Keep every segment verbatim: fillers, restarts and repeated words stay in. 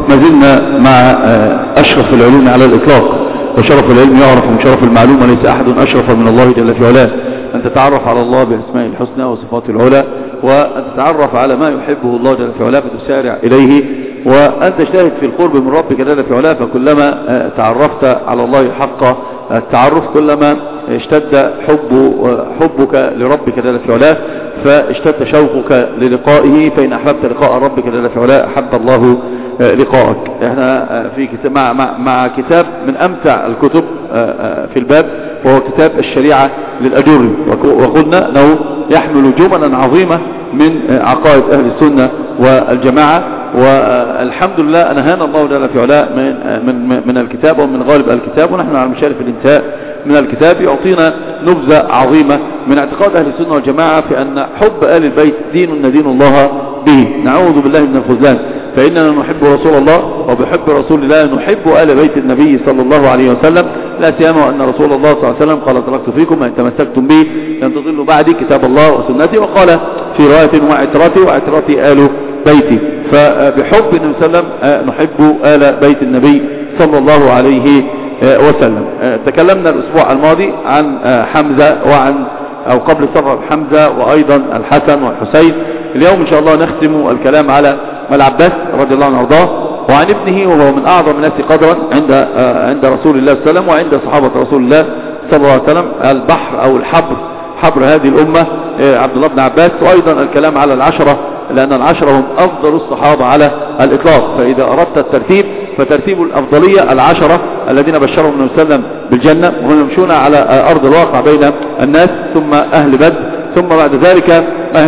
ما زلنا مع أشرف العلوم على الإطلاق، وشرف العلم يعرف من شرف المعلوم، وليس أحد أشرف من الله جل في علاه. أن تتعرف على الله بأسماء الحسنى وصفات العلى، وأن تتعرف على ما يحبه الله جل في علاه فتسارع إليه، وأن تجتهد في القرب من ربك جل في علاه. فكلما تعرفت على الله حق التعرف كلما اشتد حب حبك لربك جل في علاه، فاشتد شوقك للقائه. فإن أحببت لقاء ربك جل في علاه أحب الله لقائك. احنا في كتاب مع, مع, مع كتاب من أمتع الكتب في الباب، وهو كتاب الشريعة للأجوري، وقلنا أنه يحمل جملا عظيمة من عقائد أهل السنة والجماعة. والحمد لله أنهانا الله جل في علاه من, من, من الكتاب ومن غالب الكتاب، ونحن على مشارف الانتهاء من الكتاب. يعطينا نبذة عظيمة من اعتقاد أهل السنة والجماعة في أن حب آل البيت دين ندين الله به. نعوذ بالله من الخذلان، فإننا نحب رسول الله، وبحب رسول الله نحب آل بيت النبي صلى الله عليه وسلم، لا سيما أن رسول الله صلى الله عليه وسلم قال تركت فيكم أن تمسكتم به لن تضلوا بعدي كتاب الله وسنتي، وقال في رواية وعترتي وعترتي آل بيتي. فبحب النبي صلى الله عليه وسلم نحب آل بيت النبي صلى الله عليه وسلم. تكلمنا الأسبوع الماضي عن حمزة وعن أو قبل سفر حمزة وأيضا الحسن والحسين. اليوم إن شاء الله نختم الكلام على العباس رضي الله عنه وارضاه، وعن ابنه، وهو من أعظم الناس قدرا عند عند رسول الله صلى الله عليه وسلم وعند صحابة رسول الله صلى الله عليه وسلم، البحر أو الحبر، حبر هذه الأمة عبد الله بن عباس. وأيضا الكلام على العشرة، لأن العشرة هم أفضل الصحابة على الإطلاق. فإذا أردت الترتيب فترتيب الأفضلية العشرة الذين بشرهم النبي صلى الله عليه وسلم بالجنة، وهم يمشون على أرض الواقع بين الناس، ثم أهل بدر، ثم بعد ذلك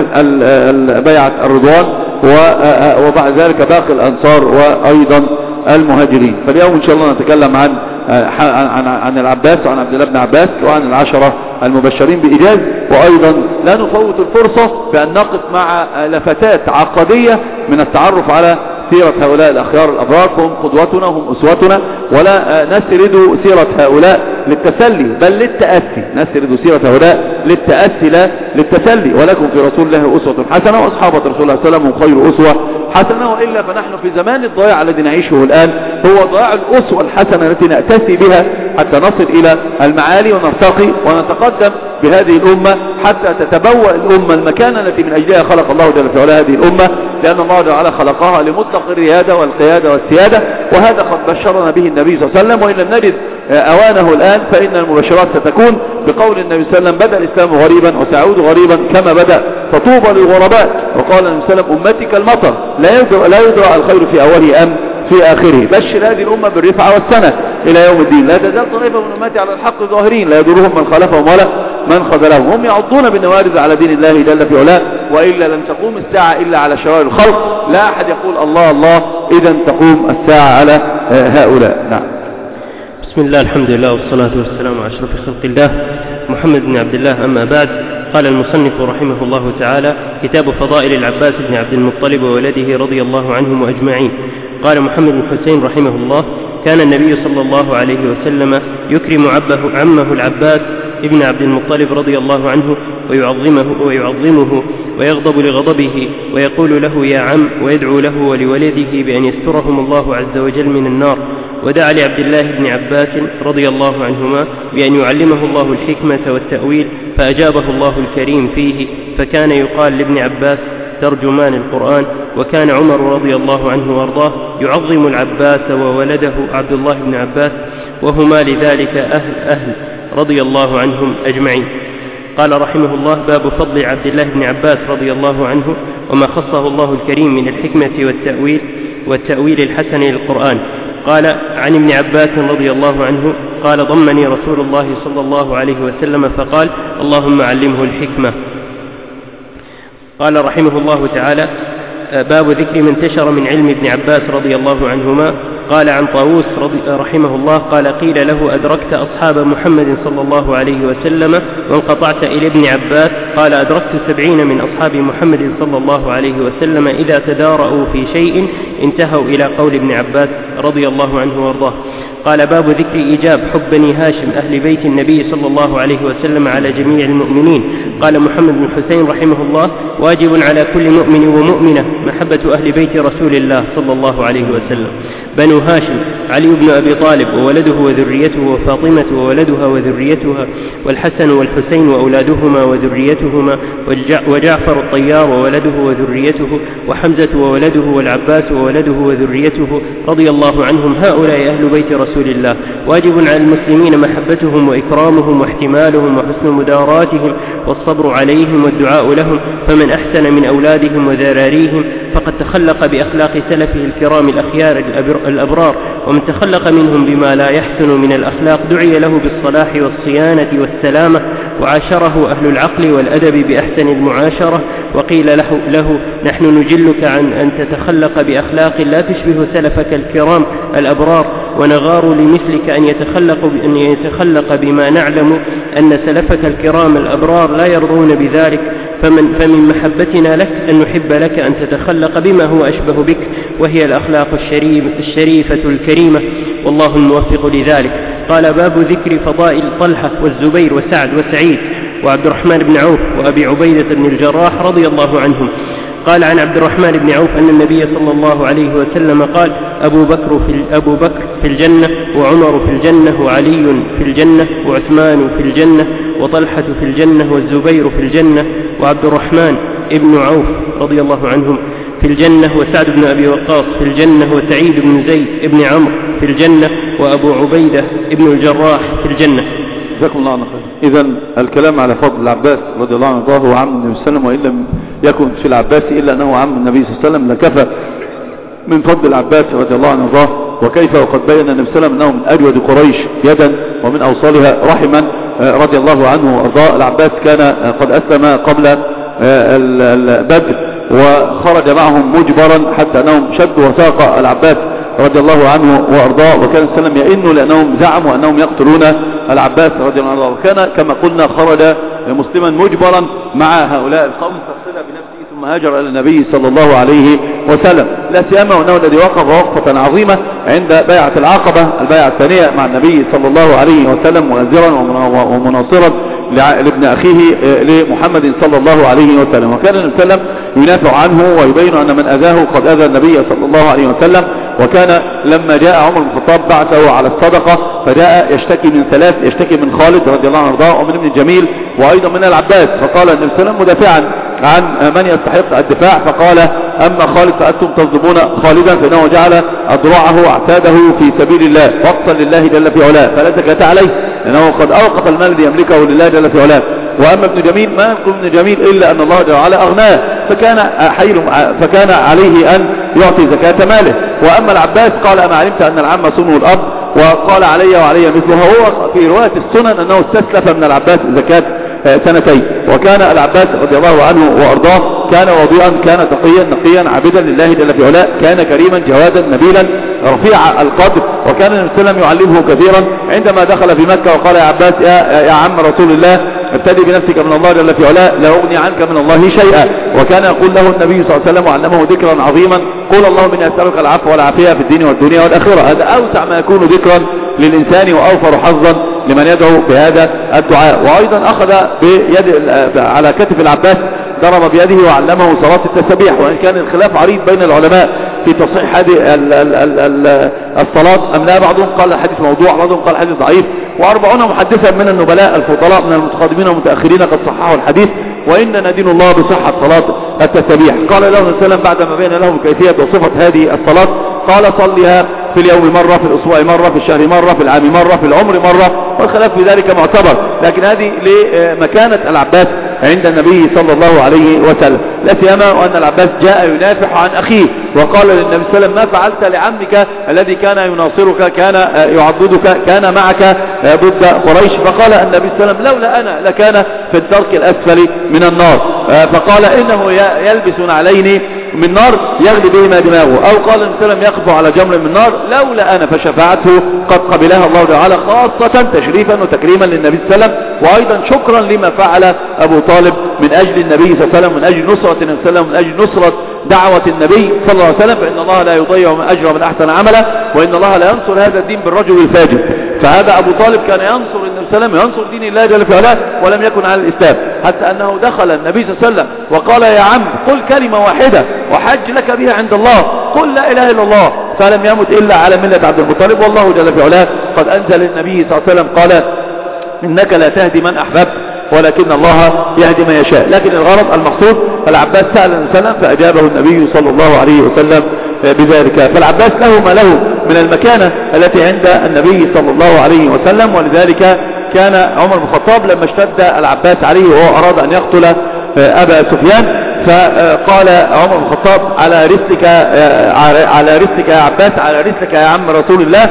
بيعة الرضوان، وبعد ذلك باقي الأنصار وأيضا المهاجرين. فاليوم إن شاء الله نتكلم عن عن عن العباس وعن عبد الله بن عباس وعن العشرة المبشرين بإيجاز. وأيضا لا نفوت الفرصة بأن نقف مع لفتات عقدية من التعرف على سيرة هؤلاء الأخيار الأبرار. هم قدوتنا، هم أسوتنا، ولا نسرد سيرة هؤلاء للتسلي بل للتأسي. نسرد سيرة هؤلاء للتأسي لا للتسلي. ولكم في رسول الله أسوة حسنة، وأصحابة رسول الله صلى الله عليه وسلم هم خير أسوة حسنة. وإلا فنحن في زمان الضياع الذي نعيشه الآن هو ضياع الأسوة الحسنة التي نأتسي بها حتى نصل إلى المعالي ونرتقي ونتقدم بهذه الأمة، حتى تتبوأ الأمة المكانة التي من أجلها خلق الله جل في علاه هذه الأمة، لأن الله جل وعلا خلقها لمطلق الريادة والقيادة والسيادة. وهذا قد بشرنا به النبي صلى الله عليه وسلم، وإن لم نجد أوانه الآن فإن المبشرات ستكون بقول النبي صلى الله عليه وسلم: بدأ الإسلام غريبا وسيعود غريبا كما بدأ، فطوبى للغرباء. وقال النبي صلى الله عليه وسلم: أمتي كالمطر لا يدرى لا يدرى الخير في أوله أم في آخره. بشر هذه الأمة بالرفعة والسنة إلى يوم الدين. لا تزال طائفة من أمتي على الحق ظاهرين لا يضرهم من خالفهم ولا من خذلهم. هم يعضون بالنوارذ على دين الله جل في علاه، وإلا لن تقوم الساعة إلا على شرائع الخلق. لا أحد يقول الله الله إذا تقوم الساعة على هؤلاء. نعم. بسم الله، الحمد لله، والصلاة والسلام على أشرف خلق الله محمد بن عبد الله. أما بعد، قال المصنف رحمه الله تعالى: كتاب فضائل العباس بن عبد المطلب وولده رضي الله عنهم أجمعين. قال محمد بن حسين رحمه الله: كان النبي صلى الله عليه وسلم يكرم عبه عمه العباس ابن عبد المطلب رضي الله عنه ويعظمه, ويعظمه ويغضب لغضبه ويقول له يا عم، ويدعو له ولولده بأن يسترهم الله عز وجل من النار. ودعا لعبد الله بن عباس رضي الله عنهما بأن يعلمه الله الحكمة والتأويل، فأجابه الله الكريم فيه، فكان يقال لابن عباس ترجمان القرآن. وكان عمر رضي الله عنه وارضاه يعظم العباس وولده عبد الله بن عباس، وهما لذلك أهل أهل رضي الله عنهم أجمعين. قال رحمه الله: باب فضل عبد الله بن عباس رضي الله عنه وما خصه الله الكريم من الحكمة والتأويل والتأويل الحسن للقرآن. قال عن ابن عباس رضي الله عنه قال: ضمني رسول الله صلى الله عليه وسلم فقال: اللهم علمه الحكمة. قال رحمه الله تعالى: باب ذكر من انتشر من علم ابن عباس رضي الله عنهما. قال عن طاووس رحمه الله قال: قيل له: أدركت أصحاب محمد صلى الله عليه وسلم وانقطعت إلى ابن عباس؟ قال: أدركت سبعين من أصحاب محمد صلى الله عليه وسلم إذا تدارأوا في شيء انتهوا إلى قول ابن عباس رضي الله عنه وارضاه. قال: باب ذكر إيجاب حب بني هاشم أهل بيت النبي صلى الله عليه وسلم على جميع المؤمنين. قال محمد بن حسين رحمه الله: واجب على كل مؤمن ومؤمنة محبة أهل بيت رسول الله صلى الله عليه وسلم. بنو هاشم: علي بن أبي طالب وولده وذريته، وفاطمة وولدها وذريتها، والحسن والحسين وأولادهما وذريتهما، وجعفر الطيار وولده وذريته، وحمزة وولده، والعباس وولده وذريته رضي الله عنهم. هؤلاء أهل بيت رسول الله، واجب على المسلمين محبتهم وإكرامهم واحتمالهم وحسن مداراتهم والصبر عليهم والدعاء لهم، فمن أحسن من أولادهم وذراريهم فقد تخلق بأخلاق سلفه الكرام الأخيار الأبرار، ومن تخلق منهم بما لا يحسن من الأخلاق دعي له بالصلاح والصيانة والسلامة، وعاشره أهل العقل والأدب بأحسن المعاشرة، وقيل له, له نحن نجلك عن أن تتخلق بأخلاق لا تشبه سلفك الكرام الأبرار، ونغار لمثلك أن يتخلق, أن يتخلق بما نعلم أن سلفك الكرام الأبرار لا يرضون بذلك، فمن, فمن محبتنا لك أن نحب لك أن تتخلق بما هو أشبه بك، وهي الأخلاق الشريفة الكريمة، والله الموفق لذلك. قال: باب ذكر فضائل طلحة والزبير وسعد وسعيد وعبد الرحمن بن عوف وأبي عبيدة بن الجراح رضي الله عنهم. قال عن عبد الرحمن بن عوف أن النبي صلى الله عليه وسلم قال: أبو بكر في, أبو بكر في الجنة، وعمر في الجنة، وعلي في الجنة، وعثمان في الجنة، وطلحة في الجنة، والزبير في الجنة، وعبد الرحمن ابن عوف رضي الله عنهم في الجنة، وسعد بن أبي وقاص في الجنة، وسعيد بن زيد بن عمرو في الجنة، وأبو عبيدة ابن الجراح في الجنة. جزاكم الله خير. إذن الكلام على فضل العباس رضي الله عنه هو عم النبي صلى الله عليه وسلم، وإن لم يكن في العباس إلا أنه عم النبي صلى الله عليه وسلم لكفى من فضل العباس رضي الله عنه وارضاه. وكيف وقد بين النبي صلى الله عليه وسلم أنه من أجود قريش يدا ومن أوصالها رحما رضي الله عنه وارضاه. العباس كان قد أسلم قبل البدر وخرج معهم مجبرا حتى أنهم شدوا وثاق العباس رضي الله عنه وارضاه، وكان السلام يئن لأنهم زعموا أنهم يقتلون العباس رضي الله عنه وارضاه، وكان كما قلنا خرج مسلما مجبرا مع هؤلاء القوم فاصل بنفسه ثم هاجر إلى النبي صلى الله عليه وسلم، لا سيما وأنه الذي وقف وقفة عظيمة عند بيعة العقبة البيعة الثانية مع النبي صلى الله عليه وسلم، مؤذرا ومناصرا لابن أخيه لمحمد صلى الله عليه وسلم. وكان النبي صلى الله عليه وسلم ينافع عنه ويبين أن من أذاه قد أذى النبي صلى الله عليه وسلم. وكان لما جاء عمر بن الخطاب بعثه على الصدقة فجاء يشتكي من ثلاث، يشتكي من خالد رضي الله عنه وارضاه، ومن ابن الجميل، وأيضا من العباس، فقال النبي صلى الله عليه وسلم مدافعا عن من يستحق الدفاع، فقال: أما خالد فأنتم تظلمون خالدا فإنه جعل أضرعه واعتاده في سبيل الله وقتا لله جل في علاه فلا زكاة عليه، لأنه قد أوقف المال ليملكه لله جل في علاه. وأما ابن جميل ما ينقل ابن جميل إلا أن الله جل وعلا أغناه فكان حيل فكان عليه أن يعطي زكاة ماله. وأما العباس قال: أما علمت أن العم صنه الأب، وقال: علي وعلي مثلها. هو في رواية السنن أنه استسلف من العباس زكاة سنتين. وكان العباس رضي الله عنه وأرضاه كان وضيئا، كان تقيا نقيا عابدا لله جل في علاه، كان كريما جوادا نبيلا رفيع القدر. وكان النبي صلى الله عليه وسلم يعلمه كثيرا عندما دخل في مكة وقال: يا عباس يا, يا عم رسول الله ابتدي بنفسك من الله جل في علاه لا أغني عنك من الله شيئا. وكان يقول له النبي صلى الله عليه وسلم وعلمه ذكرا عظيما: قول اللهم إني أسألك العفو والعافية في الدين والدنيا والآخرة. هذا أوسع ما يكون ذكرا للإنسان وأوفر حظا لمن يدعو بهذا الدعاء. وأيضا أخذ بيد على كتف العباس ضرب بيده وعلمه صلاة التسبيح، وإن كان الخلاف عريض بين العلماء في تصحيح هذه الصلاة أم لا. بعضهم قال الحديث موضوع، بعضهم قال الحديث ضعيف، وأربعون محدثا من النبلاء الفضلاء من المتقدمين والمتأخرين قد صححوا الحديث، وإننا دين الله بصحة صلاة التسبيح. قال له النبي صلى الله عليه وسلم بعدما بين لهم كيفية وصفة هذه الصلاة قال: صليها في اليوم مرة، في الأسبوع مرة، في الشهر مرة، في العام مرة، في العمر مرة، والخلاف في ذلك معتبر، لكن هذه لمكانة العباس عند النبي صلى الله عليه وسلم، لا سيما وأن العباس جاء ينافح عن أخيه وقال للنبي صلى الله عليه وسلم: ما فعلت لعمك الذي كان يناصرك، كان يعضدك، كان معك ضد قريش؟ فقال النبي صلى الله عليه وسلم: لولا أنا لكان في الدرك الأسفل من النار. فقال: إنه يلبس نعلين من نار يغلي بهما دماغه، أو قال النبي صلى الله عليه وسلم: يقف على جمر من نار، لولا أنا فشفاعته قد قبلها الله تعالى، خاصة تشريفا وتكريما للنبي صلى الله عليه وسلم، وأيضا شكرا لما فعل أبو طالب من أجل النبي صلى الله عليه وسلم، من أجل نصرة النبي صلى الله عليه وسلم، من أجل نصرة دعوة النبي صلى الله عليه وسلم، فإن الله لا يضيع من أجر من أحسن عملا، وإن الله لا ينصر هذا الدين بالرجل الفاجر. فهذا أبو طالب كان ينصر النبي صلى الله الله عليه وسلم ينصر دين الله جل في علاه ولم يكن على الإسلام، حتى أنه دخل النبي صلى الله عليه وسلم وقال يا عم قل كلمة واحدة وحج لك بها عند الله، قل لا إله إلا الله، فلم يمت إلا على ملة عبد المطلب. والله جل في علاه قد أنزل النبي صلى الله عليه وسلم قال إنك لا تهدي من أحببت ولكن الله يهدي من يشاء. لكن الغرض المقصود العباس سأل النبي صلى الله عليه وسلم فأجابه النبي صلى الله عليه وسلم بذلك. فالعباس له ما له من المكانة التي عند النبي صلى الله عليه وسلم، ولذلك كان عمر بن الخطاب لما اشتد العباس عليه وهو أراد أن يقتل أبا سفيان فقال عمر بن الخطاب على رسلك على رسلك يا عباس، على رسلك يا عم رسول الله،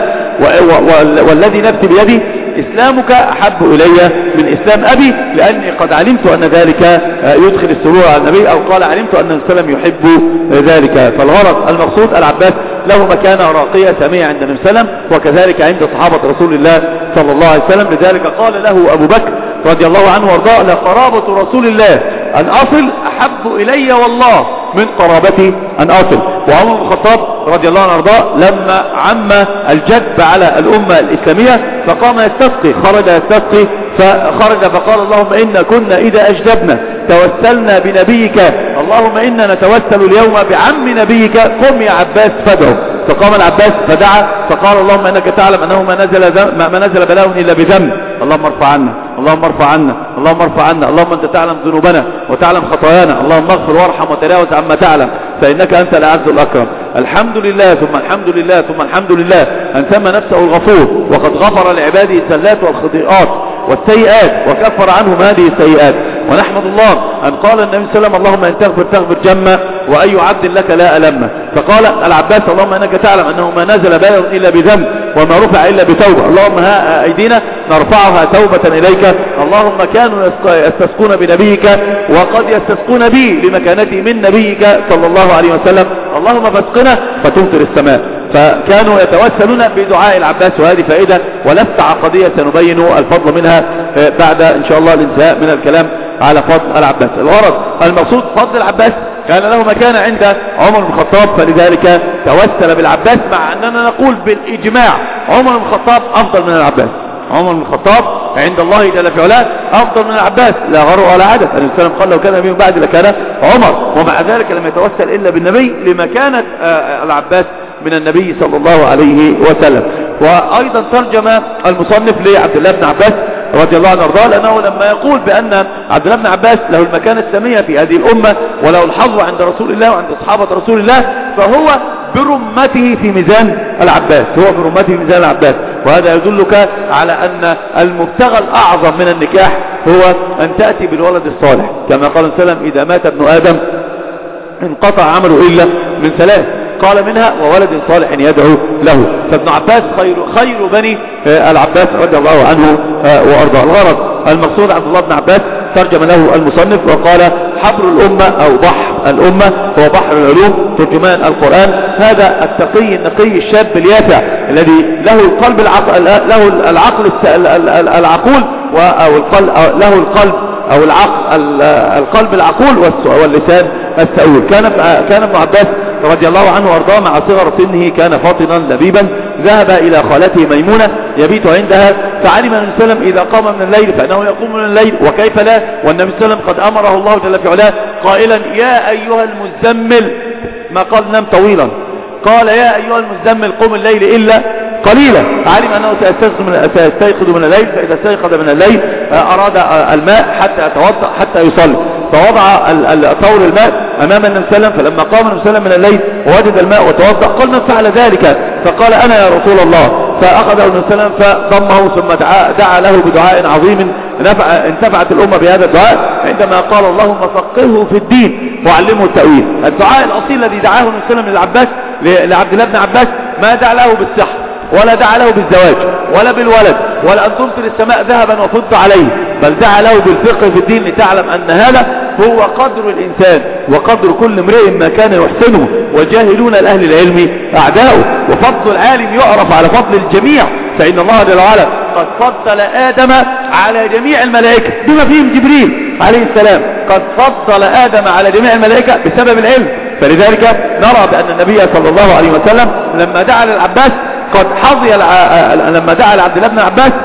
والذي نفسي بيدي إسلامك أحب إلي من إسلام أبي، لأني قد علمت أن ذلك يدخل السرور على النبي، أو قال علمت أن السلام يحب ذلك. فالغرض المقصود العباس له مكانة راقية سامية عند النبي صلى الله عليه وسلم، وكذلك عند صحابة رسول الله صلى الله عليه وسلم. لذلك قال له أبو بكر رضي الله عنه وارضاه لقرابة رسول الله أن أصل أحب إلي والله من قرابتي أن أصل. وعمر بن الخطاب رضي الله عنه وارضاه لما عم الجد على الأمة الإسلامية فقام يستسقي، خرج يستسقي فخرج فقال اللهم إنا كنا إذا أجدبنا توسلنا بنبيك، اللهم إنا نتوسل اليوم بعم نبيك، قم يا عباس فادعو. فقام العباس فدعا فقال اللهم إنك تعلم أنه ما نزل, ما نزل بلاء إلا بذنب، اللهم ارفع عنا اللهم ارفع عنا اللهم ارفع عنا، اللهم أنت تعلم ذنوبنا وتعلم خطايانا، اللهم اغفر وارحم وتجاوز عما تعلم فإنك أنت الأعز الأكرم. الحمد لله ثم الحمد لله ثم الحمد لله أن سمى نفسه الغفور، وقد غفر لعباده الزلات والخطيئات والسيئات وكفر عنهم هذه السيئات. ونحمد الله أن قال النبي صلى الله عليه وسلم اللهم إن تغفر تغفر جمة وأي عبد لك لا ألمه. فقال العباس اللهم إنك تعلم أنه ما نزل بلاء إلا بذنب وما رفع إلا بتوبة، اللهم ها أيدينا نرفعها توبة إليك، اللهم كانوا يستسقون بنبيك وقد يستسقون بي لمكانتي من نبيك صلى الله عليه وسلم، اللهم فاسقنا فتمطر السماء. فكانوا يتوسلون بدعاء العباس، وهذه فائدة ولست عقدية سنبين الفضل منها بعد إن شاء الله الانتهاء من الكلام على فضل العباس. الغرض المقصود فضل العباس كان له مكان عند عمر بن الخطاب، فلذلك توسل بالعباس، مع أننا نقول بالإجماع عمر بن الخطاب أفضل من العباس. عمر بن الخطاب عند الله جل في علاه أفضل من العباس لا غر ولا عدد. النبي صلى الله عليه وسلم قال لو كان نبي بعد لكان عمر، ومع ذلك لم يتوسل إلا بالنبي لمكانة العباس من النبي صلى الله عليه وسلم. وأيضا ترجم المصنف لعبد الله بن عباس رضي الله عنه وارضاه، لأنه لما يقول بأن عبد الله بن عباس له المكانة السامية في هذه الأمة وله الحظ عند رسول الله وعند أصحابة رسول الله، فهو برمته في ميزان العباس، هو برمته في ميزان العباس. وهذا يدلك على أن المبتغى الأعظم من النكاح هو أن تأتي بالولد الصالح، كما قال صلى الله عليه وسلم إذا مات ابن آدم انقطع عمله إلا من ثلاث، قال منها وولد صالح يدعو له. فابن عباس خير, خير بني العباس رضي الله عنه وأرضاه. الغرض المقصود عبد الله بن عباس ترجم له المصنف وقال حبر الأمة أو بحر الأمة هو بحر العلوم ترجمان القرآن. هذا التقي النقي الشاب اليافع الذي له القلب العقل له العقل العقول أو القلب له القلب أو العقل القلب العقول واللسان السؤول. كان كان ابن عباس رضي الله عنه وارضاه مع صغر سنه كان فاطنا لبيبا، ذهب إلى خالته ميمونة يبيت عندها، فعلم النبي صلى الله عليه وسلم إذا قام من الليل فإنه يقوم من الليل وكيف لا، والنبي صلى الله عليه وسلم قد أمره الله جل في علاه قائلا يا أيها المزمل، ما قال نام طويلا، قال يا أيها المزمل قم الليل إلا قليلا. علم أنه سيستيقظ من الليل، فإذا استيقظ من الليل أراد الماء حتى يتوضأ حتى يصلي، فوضع طور الماء أمام النبي صلى الله عليه وسلم، فلما قام النبي صلى الله عليه وسلم من الليل ووجد الماء وتوضأ قال من فعل ذلك؟ فقال أنا يا رسول الله. فأخذه النبي صلى الله عليه وسلم فضمه ثم دعا, دعا له بدعاء عظيم انتفعت الأمة بهذا الدعاء عندما قال اللهم فقهه في الدين وعلمه التأويل. الدعاء الأصيل الذي دعاه النبي صلى الله عليه وسلم للعباس لعبد الله بن عباس ما دعا له بالسحر ولا دعا له بالزواج ولا بالولد ولا أن تمطر السماء ذهبا وفضة عليه، بل دعا له بالفقه في الدين لتعلم أن هذا هو قدر الإنسان وقدر كل امرئ ما كان يحسنه، والجاهلون الأهل العلم أعداؤه. وفضل العالم يعرف على فضل الجميع، فإن الله جل وعلا قد فضل آدم على جميع الملائكة بما فيهم جبريل عليه السلام، قد فضل آدم على جميع الملائكة بسبب العلم. فلذلك نرى بأن النبي صلى الله عليه وسلم لما دعا للعباس قد حظي لما دعا لعبد الله بن عباس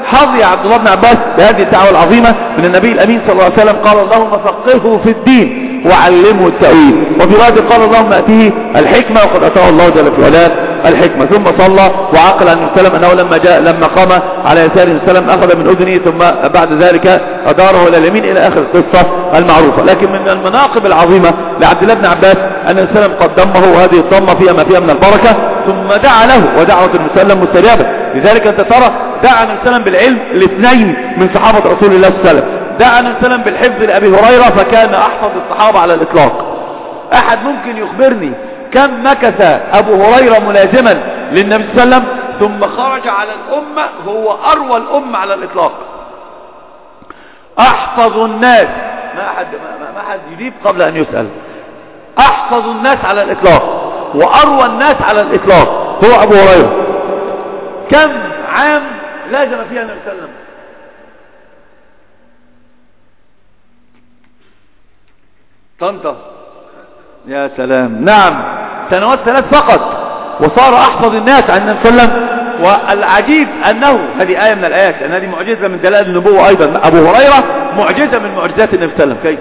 حظي عبد الله بن عباس بهذه الدعوة العظيمة من النبي الأمين صلى الله عليه وسلم. قال اللهم فقهه في الدين وعلمه التأويل. وفي رواية قال اللهم أتيه الحكمة، وقد أتاه الله جل في علاه الحكمة. ثم صلى وعقل عن السلام أنه لما جاء لما قام على يساره السلام أخذ من أذنه، ثم بعد ذلك أداره إلى اليمين إلى آخر القصة المعروفة. لكن من المناقب العظيمة لعبد الله بن عباس أن السلام قد ضمه، وهذه الضمة فيها ما فيها من البركة، ثم دعا له، ودعوة المسلم مستجابة. لذلك أنت ترى دعا السلام بالعلم الاثنين من صحابة رسول الله صلى الله عليه وسلم. دعا السلام بالحفظ لأبي هريرة فكان أحفظ الصحابة على الإطلاق. أحد ممكن يخبرني كم مكث أبو هريرة ملازما للنبي صلى الله عليه وسلم ثم خرج على الأمة؟ هو أروى الأمة على الإطلاق، أحفظ الناس، ما أحد, ما, ما أحد يجيب قبل أن يسأل، أحفظ الناس على الإطلاق وأروى الناس على الإطلاق هو أبو هريرة. كم عام لازم فيها النبي صلى الله عليه وسلم؟ طنطا، يا سلام، نعم، سنوات ثلاث فقط، وصار أحفظ الناس عن النبي صلى الله عليه وسلم. والعجيب أنه هذه آية من الآيات، أن هذه معجزة من دلائل النبوة أيضا. أبو هريرة معجزة من معجزات النبي صلى الله عليه وسلم. كيف؟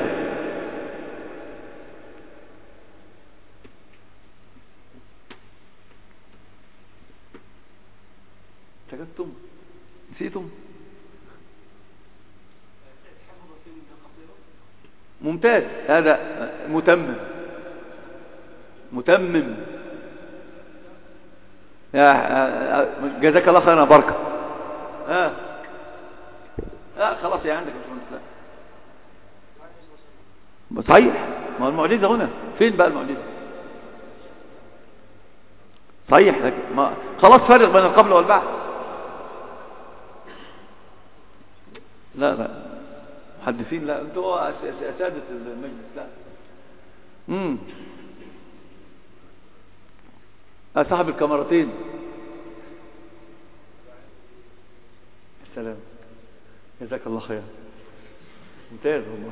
سكتتم؟ نسيتم؟ ممتاز، هذا متمم متمم يا جزاك الله خيرا بركة. اه اه خلاص يا عندك مش صحيح. ما هو المعجزة هنا فين بقى المعجزة؟ صحيح، لكن ما خلاص فرق بين القبل والبعد. لا لا محدثين، لا انتوا اساتذه المجلس. لا امم صاحب الكاميرتين. السلام، جزاك الله خير، ممتاز والله.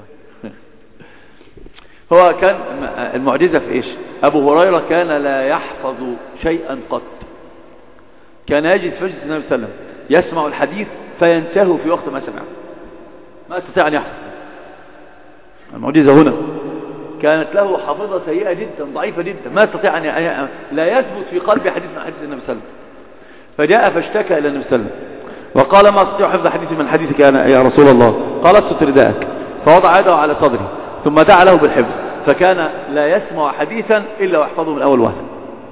هو كان المعجزة في ايش؟ ابو هريرة كان لا يحفظ شيئا قط، كان يجلس في مجلس النبي صلى الله عليه وسلم يسمع الحديث فينساه في وقت ما سمعه، ما استطاع ان يحفظ. المعجزة هنا كانت له حافظة سيئة جدا، ضعيفة جدا، ما استطاع ان لا يثبت في قلبه حديث من حديث النبي صلى الله عليه وسلم. فجاء فاشتكى الى النبي صلى الله عليه وسلم وقال ما استطيع حفظ حديث من حديثك يا رسول الله. قال اسطر رداءك، فوضع يده على صدره ثم دعا له بالحفظ، فكان لا يسمع حديثا الا ويحفظه من اول وهله.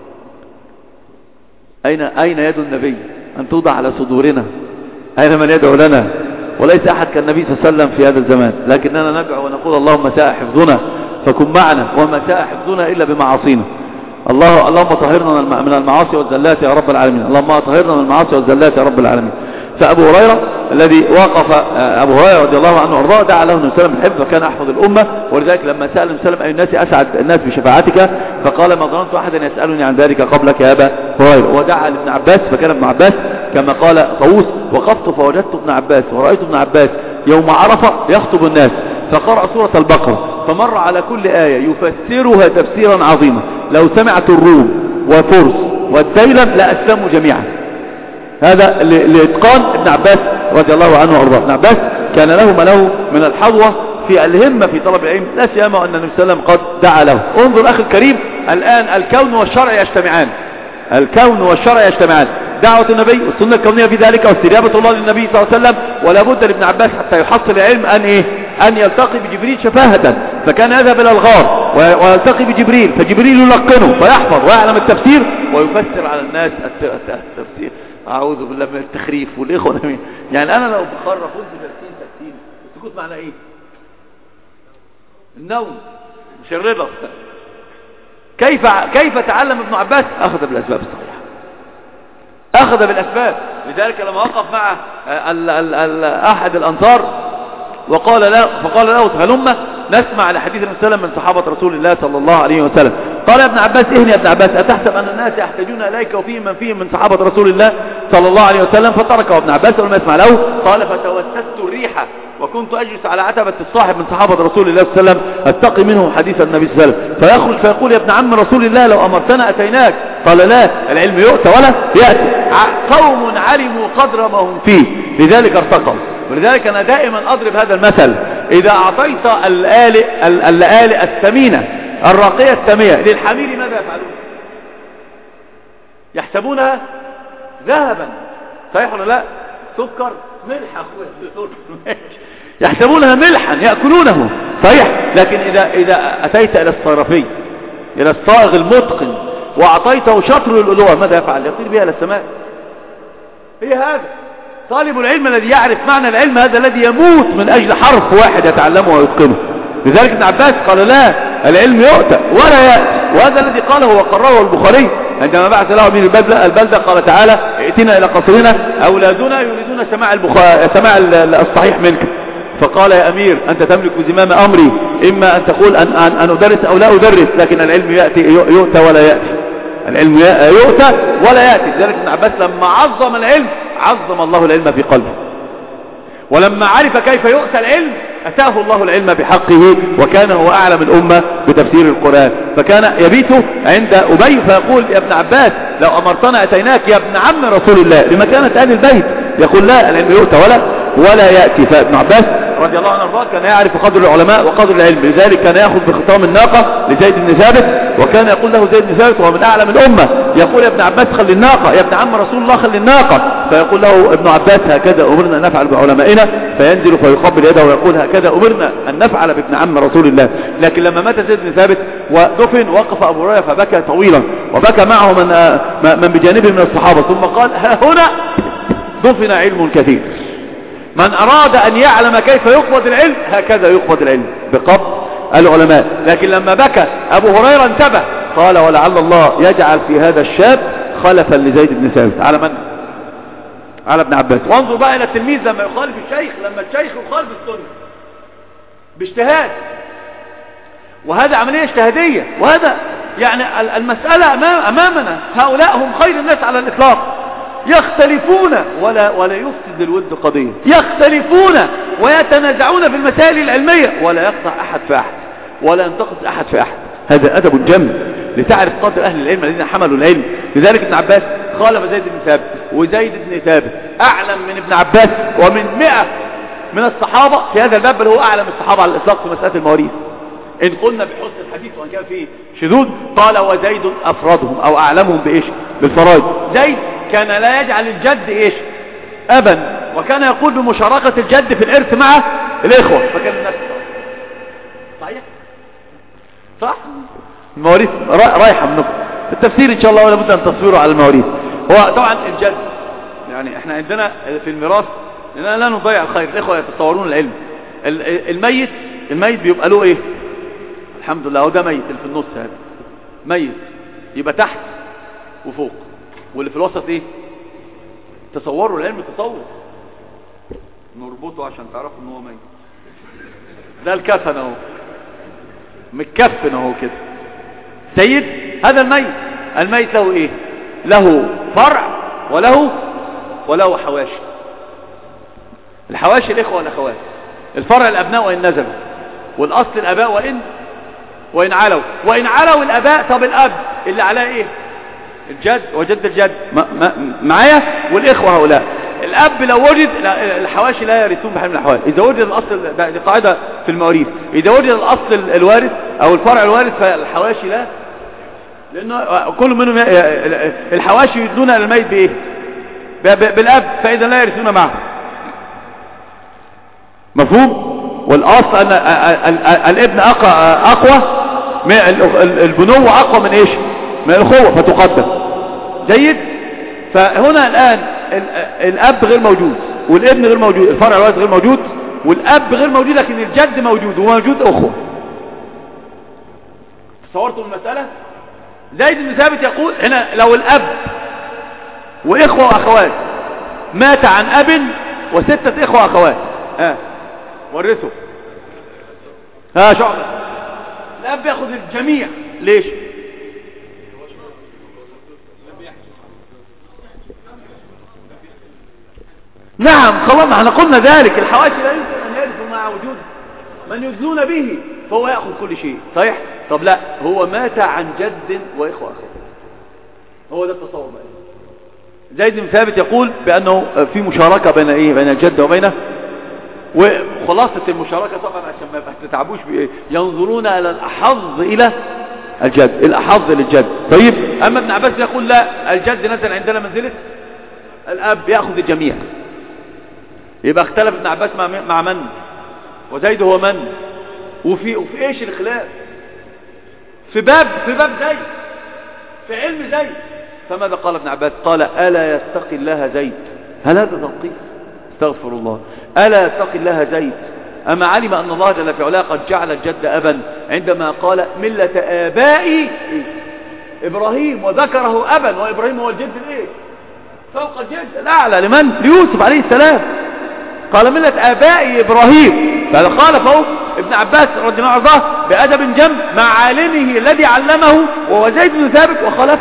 اين اين يد النبي ان توضع على صدورنا؟ اين من يدعو لنا؟ وليس احد كالنبي صلى الله عليه وسلم في هذا الزمان، لكننا ندعو ونقول اللهم ساء حفظنا فكن معنا، وما ساء حفظنا الا بمعاصينا. الله اللهم طهرنا من المعاصي والزلات يا رب العالمين، اللهم طهرنا من المعاصي والزلات يا رب العالمين. فأبو هريرة الذي وقف أبو هريرة رضي الله عنه وارضاه دعا له النبي صلى الله عليه وسلم الحفظ وكان أحفظ الأمة. ولذلك لما سأل النبي صلى الله عليه وسلم أي الناس أسعد الناس بشفاعتك فقال ما ظننت أحدا يسألني عن ذلك قبلك يا أبا هريرة. ودعا لابن عباس فكان ابن عباس كما قال طاووس وقفت فوجدت ابن عباس ورأيت ابن عباس يوم عرفة يخطب الناس فقرأ سورة البقرة فمر على كل آية يفسرها تفسيرا عظيما. لو سمعت الروم وفرس والديلم لأسلموا جميعا. هذا لإتقان ابن عباس رضي الله عنه وارضاه. ابن عباس كان له ما له من الحظوة في الهمة في طلب العلم، لا سيما أن النبي صلى الله عليه وسلم قد دعا له. انظر أخي الكريم، الآن الكون والشرع يجتمعان، الكون والشرع يجتمعان، دعوة النبي والسنة الكونية في ذلك واستجابة الله للنبي صلى الله عليه وسلم. ولا بد لابن عباس حتى يحصل العلم أن إيه؟ أن يلتقي بجبريل شفاهة، فكان يذهب إلى الغار ويلتقي بجبريل فجبريل يلقنه فيحفظ ويعلم التفسير ويفسر على الناس التفسير. أعوذ بالله من التخريف والإخوة. يعني أنا لو بخرف وانت تفسير تفسير السكوت معناه إيه؟ النوم مش الرضا. كيف كيف تعلم ابن عباس؟ أخذ بالأسباب الصحيحة، أخذ بالأسباب. لذلك لما وقف مع ال ال ال أحد الأنصار وقال له فقال له هلم نسمع لحديث النبي صلى الله عليه وسلم من صحابة رسول الله صلى الله عليه وسلم. قال يا ابن عباس اهني يا ابن عباس أتحسب أن الناس يحتاجون إليك وفيهم من فيهم من صحابة رسول الله صلى الله عليه وسلم. فتركه ابن عباس ولم يسمع له. قال فتوسدت الريح وكنت أجلس على عتبة الصاحب من صحابة رسول الله صلى الله عليه وسلم أتقي منه حديث النبي صلى الله عليه وسلم. فيخرج فيقول يا ابن عم رسول الله لو أمرتنا أتيناك. قال لا، العلم يؤتى ولا يأتي. قوم علموا قدر ما هم فيه لذلك ارتقوا. ولذلك أنا دائما أضرب هذا المثل: إذا أعطيت اللآلئ اللآلئ الثمينة الراقية السامية للحمير ماذا يفعلون؟ يحسبونها ذهبا، صحيح ولا لا؟ سكر ملح أخويا، يحسبونها ملحا يأكلونه، صحيح. لكن إذا, إذا أتيت إلى الصرافي، إلى الصاغ المتقن، وأعطيته شطر الألوة، ماذا يفعل؟ يطير بها إلى السماء. هي هذا طالب العلم الذي يعرف معنى العلم، هذا الذي يموت من أجل حرف واحد يتعلمه ويتقنه. لذلك ابن عباس قال: لا، العلم يؤتى ولا يأتي. وهذا الذي قاله وقرره البخاري عندما بعث له من البلدة، قال تعالى: ائتنا إلى قصرنا أولادنا يريدون سماع, البخ... سماع الصحيح منك. فقال: يا أمير، أنت تملك زمام أمري، إما أن تقول أن, أن, أن أدرس أو لا أدرس، لكن العلم يأتي يؤتى ولا يأتي. العلم يؤتى ولا يأتي. لذلك ابن عباس لما عظم العلم عظم الله العلم في قلبه، ولما عرف كيف يؤتى العلم أتاه الله العلم بحقه، وكان هو أعلم الأمة بتفسير القرآن. فكان يبيت عند أبي فيقول: يا ابن عباس، لو أمرتنا أتيناك يا ابن عم رسول الله، لمكانة أهل البيت. يقول: لا، العلم يؤتى ولا ولا يأتي. فابن عباس رضي الله عنه وارضاه كان يعرف قدر العلماء وقدر العلم، لذلك كان يأخذ بخطام الناقة لزيد بن ثابت، وكان يقول له زيد بن ثابت وهو من أعلم الأمة، يقول: يا ابن عباس خلي الناقة، يا ابن عم رسول الله خلي الناقة. فيقول له ابن عباس: هكذا أمرنا أن نفعل بعلمائنا. فينزل فيقبل يده ويقول: هكذا أمرنا أن نفعل بابن عم رسول الله. لكن لما مات زيد بن ثابت ودفن، وقف أبو هريرة فبكى طويلا، وبكى معه من من بجانبه من الصحابة، ثم قال: ها هنا دفن علم كثير. من أراد أن يعلم كيف يقبض العلم هكذا يقبض العلم، بقبض العلماء. لكن لما بكى أبو هريرة انتبه، قال: ولعل الله يجعل في هذا الشاب خلفا لزيد بن ثابت. على من؟ على ابن عباس. وانظر بقى إلى التلميذ لما يخالف الشيخ، لما الشيخ يخالف السنة باجتهاد، وهذا عملية اجتهادية، وهذا يعني المسألة أمامنا. هؤلاء هم خير الناس على الإطلاق، يختلفون ولا ولا يفسد للود قضية، يختلفون ويتنازعون في المسائل العلمية، ولا يقطع أحد في أحد، ولا ينتقص أحد في أحد. هذا أدب جم لتعرف قدر أهل العلم الذين حملوا العلم. لذلك ابن عباس خالف زيد بن ثابت، وزيد بن ثابت أعلم من ابن عباس ومن مئة من الصحابة في هذا الباب، بل هو أعلم الصحابة على الإطلاق في مسألة المواريث. إن قلنا بحسن الحديث وإن كان فيه شذوذ، قال: وزيد أفرادهم أو أعلمهم بإيش؟ بالفرائض. زيد كان لا يجعل الجد إيش؟ أبا، وكان يقول بمشاركة الجد في الإرث مع الإخوة، فكان الناس صحيح؟ صح؟ المواريث رايحة منكم في التفسير إن شاء الله، ولا بد أن تصويره على المواريث. هو طبعا الجد يعني احنا عندنا في الميراث لا, لا نضيع الخير، الإخوة يتصورون العلم. الميت الميت بيبقى له إيه؟ الحمد لله، هو ده ميت اللي في النص، هذا ميت يبقى تحت وفوق، واللي في الوسط ايه؟ تصوروا العلم، تصور نربطه عشان تعرفوا ان هو ميت. ده الكفن اهو، متكفن اهو كده. سيد هذا الميت، الميت له ايه؟ له فرع وله وله حواشي. الحواشي الاخوه والاخوات، الفرع الابناء وان نزلوا، والاصل الاباء وان وان علوا. وان علوا الاباء، طب الاب اللي عليه ايه؟ الجد وجد الجد معايا، والاخوه هؤلاء. الاب لو وجد الحواشي لا يرثون بحال من الاحوال. اذا وجد الاصل، دي قاعده في المواريث، اذا وجد الاصل الوارث او الفرع الوارث فالحواشي لا، لانه كل منهم الحواشي يدلون على الميت بايه؟ بالاب، فاذا لا يرثون معه. مفهوم؟ والاصل ان الابن اقوى، البنوه اقوى من ايش؟ من الاخوه، فتقدم. جيد. فهنا الان الاب غير موجود والابن غير موجود، الفرع الوارث غير موجود والاب غير موجود، لكن الجد موجود وموجود اخوه. تصورتوا المساله؟ زيد بن ثابت يقول هنا: لو الاب واخوه واخوات مات عن اب وستة اخوه واخوات، ها ورثوا، ها شعبة، الاب ياخذ الجميع. ليش؟ نعم خلاص، احنا قلنا ذلك. الحواشي لا يمكن ان يرثوا مع وجود من يدلون به، فهو ياخذ كل شيء، صحيح؟ طب لا، هو مات عن جد واخوه اخوات، هو ده التصور بقى. زيد بن ثابت يقول بأنه في مشاركة بين ايه بين الجد وبينه، وخلاصة المشاركة طبعا عشان ما تتعبوش ينظرون إلى الأحظ إلى الجد، الأحظ للجد. طيب أما ابن عباس يقول لا، الجد نزل عندنا منزلة الأب يأخذ الجميع. يبقى اختلف ابن عباس مع مع من؟ وزيد هو من؟ وفي وفي ايش الخلاف؟ في باب في باب زيد، في علم زيد. فماذا قال ابن عباس؟ قال ألا يتقي الله زيد؟ هل هذا تنقيص؟ استغفر الله. ألا يتقي الله زيد؟ أما علم أن الله جل في علاه قد جعل الجد أبا عندما قال ملة آبائي إبراهيم، وذكره أبا، وإبراهيم هو الجد الإيه؟ فوق الجد الأعلى لمن؟ ليوسف عليه السلام. قال ملة آبائي إبراهيم، فهذا قال فوق ابن عباس رضي الله عنه بأدب جم مع عالمه الذي علمه وهو زيد بن ثابت وخلفه.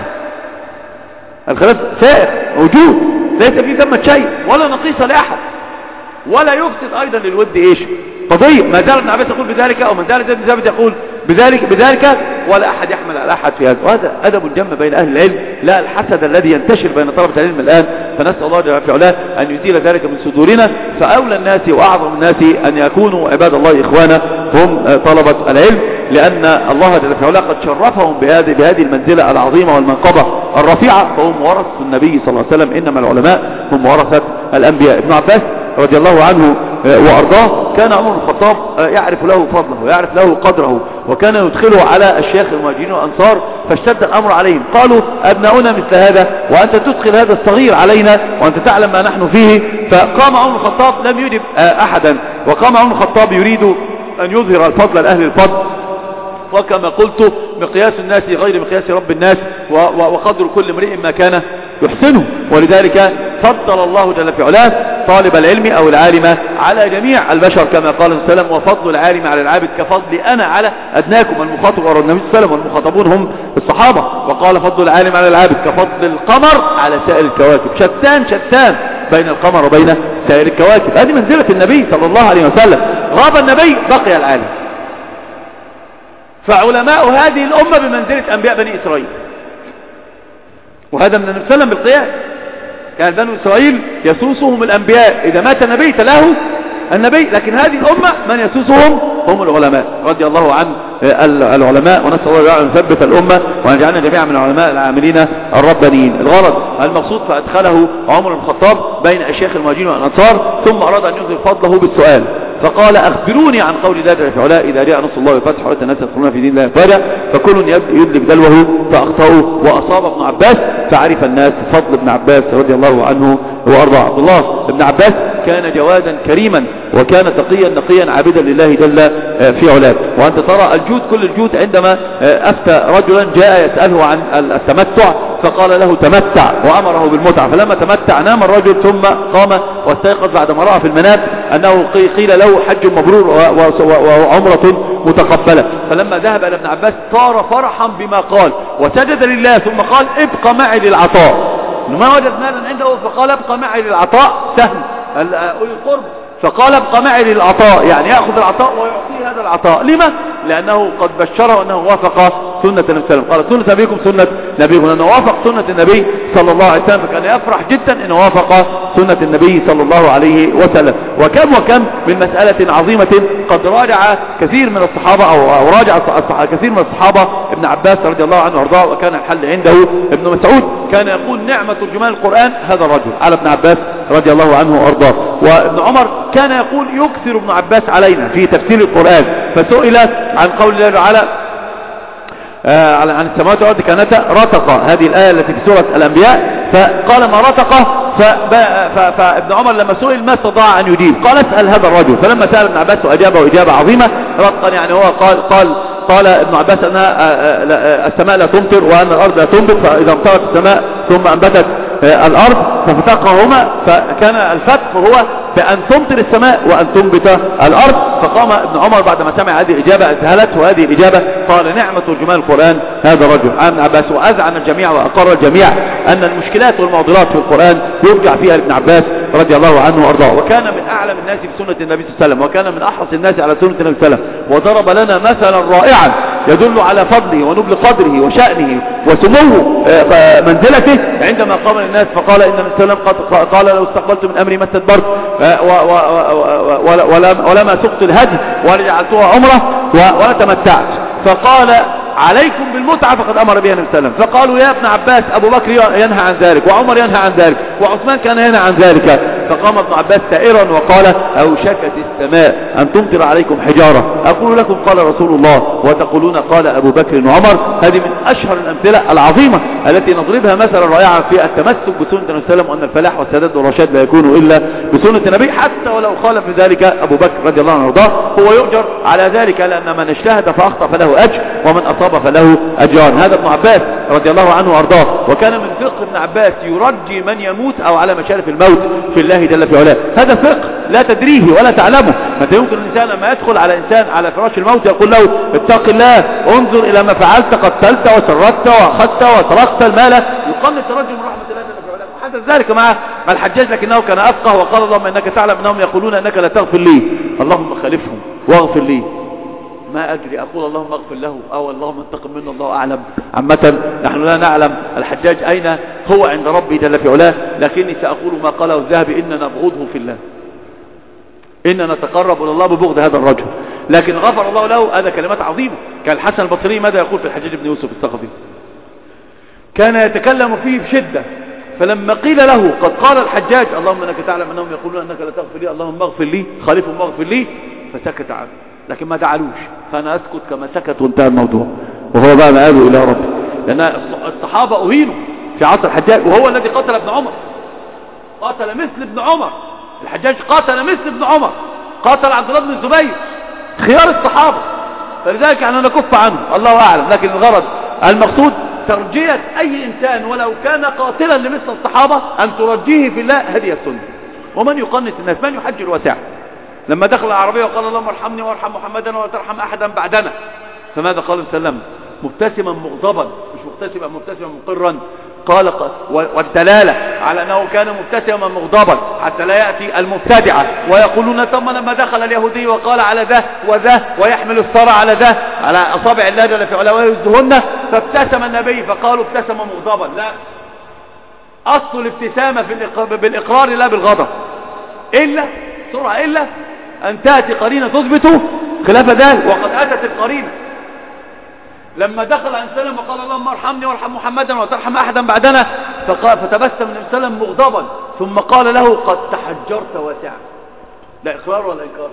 الخلاف سائر موجود، ليس فيه ثمة شيء ولا نقيص لأحد، ولا يفسد أيضا للود إيش قضية. ما زال ابن عباس يقول بذلك، أو ما زال زيد بن ثابت يقول بذلك بذلك ولا أحد يحمل على أحد في هذا. وهذا أدب جم بين أهل العلم، لا الحسد الذي ينتشر بين طلبة العلم الآن. فنسأل الله جل في علاه أن يزيل ذلك من صدورنا. فأولى الناس وأعظم الناس أن يكونوا عباد الله إخوانا هم طلبة العلم، لأن الله جل في علاه قد شرفهم بهذه بهذه المنزلة العظيمة والمنقبة الرفيعة، فهم ورث النبي صلى الله عليه وسلم، إنما العلماء هم ورثة الأنبياء. ابن عباس رضي الله عنه وأرضاه كان عمر بن الخطاب يعرف له فضله ويعرف له قدره، وكان يدخله على الشيخ المهاجرين والأنصار، فاشتد الأمر عليهم. قالوا أبناؤنا مثل هذا وأنت تدخل هذا الصغير علينا وأنت تعلم ما نحن فيه. فقام عمر بن الخطاب لم يجب أحدا، وقام عمر بن الخطاب يريد أن يظهر الفضل لأهل الفضل، وكما قلت مقياس الناس غير مقياس رب الناس، وقدر كل امرئ ما كان يحسنه. ولذلك فضل الله جل في علاه طالب العلم أو العالم على جميع البشر، كما قال النبي صلى الله عليه وسلم وفضل العالم على العابد كفضل أنا على أدناكم. المخاطب والنبي صلى الله عليه وسلم والمخاطبون هم الصحابة. وقال فضل العالم على العابد كفضل القمر على سائر الكواكب. شتان شتان بين القمر وبين سائر الكواكب. هذه منزلة النبي صلى الله عليه وسلم. غاب النبي بقي العالم. فعلماء هذه الأمة بمنزلة أنبياء بني إسرائيل، وهذا من النبي صلى الله عليه وسلم بالقياس. كان بني إسرائيل يسوسهم الأنبياء، إذا مات النبي تلاه النبي، لكن هذه الأمة من يسوسهم هم العلماء رضي الله عن العلماء. ونسأل الله أن يثبت الأمة وأن يجعلنا جميعا من العلماء العاملين الربانيين. الغرض المقصود فأدخله عمر بن الخطاب بين الشيخ المهاجرين والأنصار، ثم أراد أن يظهر فضله بالسؤال، فقال أخبروني عن قول الله جل وعلا إذا جاء نصر الله والفتح ورأيت الناس يدخلون في دين الله أفواجا فكل يدلك دلوه فأخطأوا وأصاب ابن عباس فعرف الناس فضل ابن عباس رضي الله عنه وأرضاه. عبد الله ابن عباس كان جوادا كريما، وكان تقيا نقيا عابدا لله جل في علاه. وأنت ترى الجود كل الجود عندما أفتى رجلا جاء يسأله عن التمتع فقال له تمتع وأمره بالمتعة، فلما تمتع نام الرجل ثم قام واستيقظ بعدما رأى في المنام أنه قيل له حج مبرور وعمرة متقبلة. فلما ذهب إلى ابن عباس صار فرحا بما قال وسجد لله، ثم قال ابقى معي للعطاء. ما وجد مالا عنده فقال ابقى معي للعطاء سهم أولي القرب، فقال ابقى معي للعطاء، يعني يأخذ العطاء ويعطيه هذا العطاء. لما؟ لأنه قد بشره أنه وافق سنة النبي صلى الله عليه وسلم. قال سنة نبيكم سنة نبيكم، لأنه وافق سنة النبي صلى الله عليه وسلم، فكان يفرح جدا أنه وافق سنة النبي صلى الله عليه وسلم. وكم وكم من مسألة عظيمة قد راجع كثير من الصحابة أو راجع كثير من الصحابة ابن عباس رضي الله عنه وارضاه، وكان الحل عنده. ابن مسعود كان يقول نعمة ترجمان القرآن هذا الرجل على ابن عباس رضي الله عنه وارضاه. وابن عمر كان يقول يكثر ابن عباس علينا في تفسير القرآن، فسئل عن قول الله تعالى آه عن السماوات والأرض كانتا رتقا، هذه الآية التي في سورة الأنبياء، فقال ما رتقا. فابن عمر لما سئل ما استطاع أن يجيب قال اسأل هذا الرجل، فلما سأل ابن عباس وأجابه إجابة عظيمة رتقا، يعني هو قال قال قال ابن عباس أن السماء لا تمطر وأن الأرض لا تنبت، فإذا امطرت السماء ثم أنبتت الأرض ففتقهما، فكان الفتق هو بأن تمطر السماء وأن تنبت الأرض. فقام ابن عمر بعدما سمع هذه الإجابة أذهلته هذه الإجابة، قال نعمة ترجمان القرآن هذا الرجل عن ابن عباس. وأذعن الجميع وأقر الجميع أن المشكلات والمعضلات في القرآن يرجع فيها لابن عباس رضي الله عنه وارضاه. وكان من اعلم الناس بسنة النبي صلى الله عليه وسلم، وكان من احرص الناس على سنة النبي صلى الله عليه وسلم، وضرب لنا مثلا رائعا يدل على فضله ونبل قدره وشأنه وسمو منزلته عندما قام للناس فقال إن النبي صلى الله عليه وسلم قال لو استقبلت من أمري ما استدبرت ولما سقت الهدي ولا جعلتها عمره ولا تمتعت. فقال عليكم بالمتعة فقد أمر بها النبي صلى الله عليه وسلم. فقالوا يا ابن عباس أبو بكر ينهى عن ذلك وعمر ينهى عن ذلك وعثمان كان ينهى عن ذلك. فقام ابن عباس سائرا وقال أوشكت السماء أن تمطر عليكم حجارة أقول لكم قال رسول الله وتقولون قال أبو بكر وعمر. هذه من أشهر الأمثلة العظيمة التي نضربها مثلا رائعا في التمسك بسنة النبي صلى الله عليه وسلم، وأن الفلاح والسداد والرشاد لا يكونوا إلا بسنة النبي، حتى ولو خالف ذلك أبو بكر رضي الله عنه وارضاه هو يؤجر على ذلك، لأن من اجتهد فأخطأ فله أجر ومن أصاب فله أجران. هذا ابن عباس رضي الله عنه وارضاه. وكان من فقه ابن عباس يرجي من يموت أو على مشارف الموت في الله جل في علاه. هذا فقه لا تدريه ولا تعلمه. متى يمكن الإنسان لما يدخل على إنسان على فراش الموت يقول له اتق الله انظر إلى ما فعلت قتلت وسرقت وأخذت وسرقت المال، يقل الترجي من رحمة الله جل في علاه. وحدث ذلك مع الحجاج لكنه كان أفقه وقال اللهم إنك تعلم أنهم يقولون أنك لا تغفر لي اللهم خالفهم واغفر لي. ما أدري أقول اللهم اغفر له أو اللهم انتقم منه الله أعلم. عامة نحن لا نعلم الحجاج أين هو عند ربي جل في علاه، لكني سأقول ما قاله الذهبي إننا نبغضه في الله، إننا نتقرب إلى الله ببغض هذا الرجل، لكن غفر الله له. هذا كلمات عظيمة. كان الحسن البصري ماذا يقول في الحجاج بن يوسف الثقفي؟ كان يتكلم فيه بشدة، فلما قيل له قد قال الحجاج اللهم انك تعلم انهم يقولون انك لا تغفر لي اللهم اغفر لي خالفهم واغفر لي، فسكت عنه، لكن ما دعلوش، فانا اسكت كما سكت وانتهى الموضوع. وهو بقى ما قالوا الى ربي، لان الصحابة اهينوا في عصر الحجاج، وهو الذي قتل ابن عمر، قتل مثل ابن عمر. الحجاج قتل مثل ابن عمر، قتل عبد الله بن الزبير، خيار الصحابة. فلذلك احنا نكف عنه الله اعلم. لكن الغرض المقصود ترجية اي انسان ولو كان قاتلا لمثل الصحابة ان ترجيه في الله، هذه السنة. ومن يقنط الناس؟ من يحج الواسع؟ لما دخل العربية وقال اللهم ارحمني وارحم محمدا ولا ترحم احدا بعدنا، فماذا قال صلى الله عليه وسلم مبتسما مغضبا، مش مبتسما مبتسما مقرا؟ قال والدلالة على أنه كان مبتسما مغضبا حتى لا يأتي المبتدعة ويقولون ثم لما دخل اليهودي وقال على ده وده ويحمل الصرع على ده على أصابع الله جل في علاه ويزدهن، فابتسم النبي فقالوا ابتسم مغضبا. لا، أصل الابتسامة في بالإقرار لا بالغضب، إلا سرعة إلا أن تأتي قرينة تثبت خلاف ذلك، وقد أتت القرينة. لما دخل عن سلم وقال اللهم ارحمني وارحم محمدا ولا ترحم احدا بعدنا، فقال فتبسم النبي صلى الله عليه وسلم مغضبا ثم قال له قد تحجرت واسعا. لا اقرار ولا انكار؟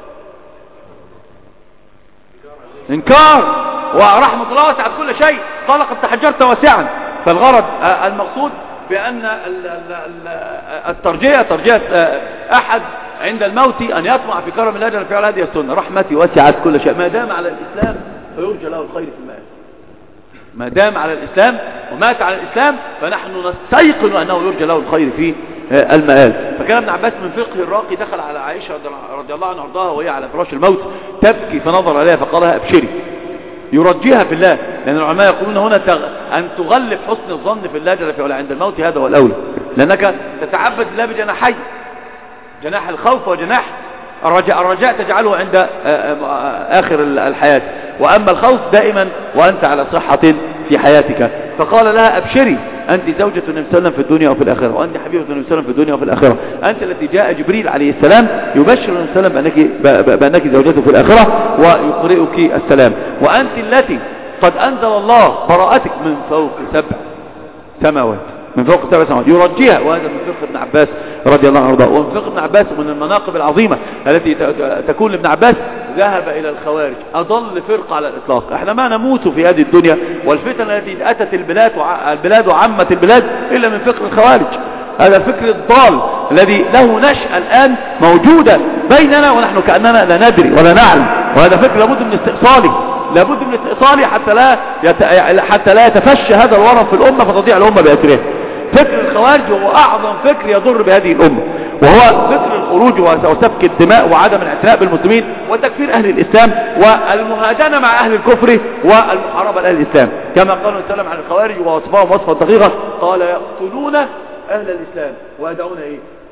انكار. ورحمة الله وسعت كل شيء، قال قد تحجرت واسعا. فالغرض المقصود بأن الترجية ترجية احد عند الموت ان يطمع في كرم الله جل في علاه. هذه السنة، رحمتي وسعت كل شيء. ما دام على الاسلام فيرجى له الخير في المآل، ما دام على الإسلام ومات على الإسلام فنحن نستيقن أنه يرجى له الخير في المآل. فكان ابن عباس من فقه الراقي دخل على عائشة رضي الله عنها وارضاها وهي على فراش الموت تبكي، فنظر عليها فقال لها ابشري، يرجيها في الله. لأن العلماء يقولون هنا أن تغلب حسن الظن في الله جل في علاه عند الموت، هذا هو الأولى، لأنك تتعبد الله بجناحين، جناح الخوف وجناح الرجاء. الرجاء تجعله عند آخر الحياة، وأما الخوف دائما وأنت على صحة في حياتك. فقال لها أبشري، أنت زوجة النبي صلى الله عليه وسلم في الدنيا وفي الآخرة، وأنت حبيبة النبي صلى الله عليه وسلم في الدنيا وفي الآخرة. أنت التي جاء جبريل عليه السلام يبشر النبي صلى الله عليه وسلم بأنك, بأنك زوجته في الآخرة ويقرئك السلام، وأنت التي قد أنزل الله براءتك من فوق سبع سماوات، من فوق سبع سماوات يرجيها. وهذا من فقه ابن عباس رضي الله عنه. ومن فقه ابن عباس من المناقب العظيمة التي تكون لابن عباس ذهب إلى الخوارج، أضل فرقة على الإطلاق. احنا ما نموت في هذه الدنيا والفتن التي أتت البلاد البلاد وعمت البلاد إلا من فقه الخوارج. هذا الفكر الضال الذي له نشأة الآن موجودة بيننا ونحن كأننا لا ندري ولا نعلم، وهذا فكر لابد من استئصاله، لابد من استئصاله حتى لا يت... حتى لا يتفشى هذا الورم في الأمة فتضيع الأمة بأسرها. فكر الخوارج هو أعظم فكر يضر بهذه الأمة، وهو فكر الخروج وسفك الدماء وعدم الاعتناء بالمسلمين وتكفير أهل الإسلام والمهادنة مع أهل الكفر والمحاربة لأهل الإسلام، كما قال النبي صلى الله عليه وسلم عن الخوارج ووصفهم وصفا دقيقا، قال يقتلون أهل الإسلام ويدعون إيه؟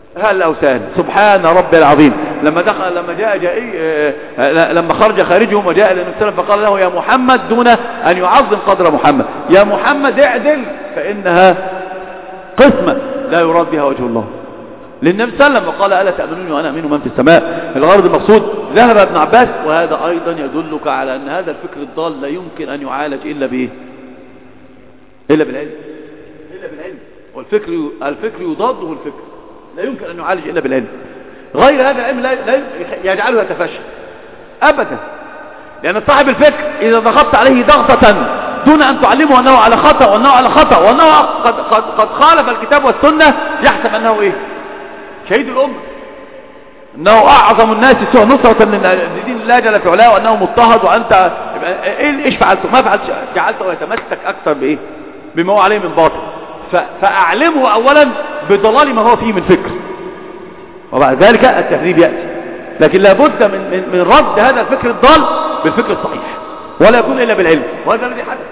هل أوسان سبحان ربي العظيم. لما دخل لما جاء جائي لما خرج خارجهم وجاء النبي صلى الله عليه وسلم فقال له يا محمد دون أن يعظم قدر محمد، يا محمد اعدل فإنها قسمة لا يراد بها وجه الله للنبي صلى الله عليه وسلم. وقال ألا تأمنوني وأنا أمين من في السماء. الغرض المقصود ذهب ابن عباس، وهذا أيضا يدلك على أن هذا الفكر الضال لا يمكن أن يعالج إلا بإيه؟ إلا بالعلم. إلا بالعلم. والفكر الفكر يضاده الفكر، لا يمكن أن يعالج إلا بالعلم. غير هذا العلم لا يجعله يتفشى أبدا، لأن صاحب الفكر إذا ضغطت عليه ضغطة دون أن تعلمه أنه على خطأ وأنه على خطأ وأنه قد, قد, قد خالف الكتاب والسنة، يحسب أنه إيه؟ شهيد الأمة، أنه أعظم الناس سوء نصرة لدين الله جل في علاه، وأنه مضطهد وأنت إيش فعلته؟ ما فعلت، جعلته يتمسك أكثر بإيه؟ بما هو عليه من باطل. فأعلمه أولا بضلال ما هو فيه من فكر، وبعد ذلك التهذيب يأتي. لكن لابد من, من, من رد هذا الفكر الضال بالفكر الصحيح، ولا يكون إلا بالعلم. وهذا الذي حدث.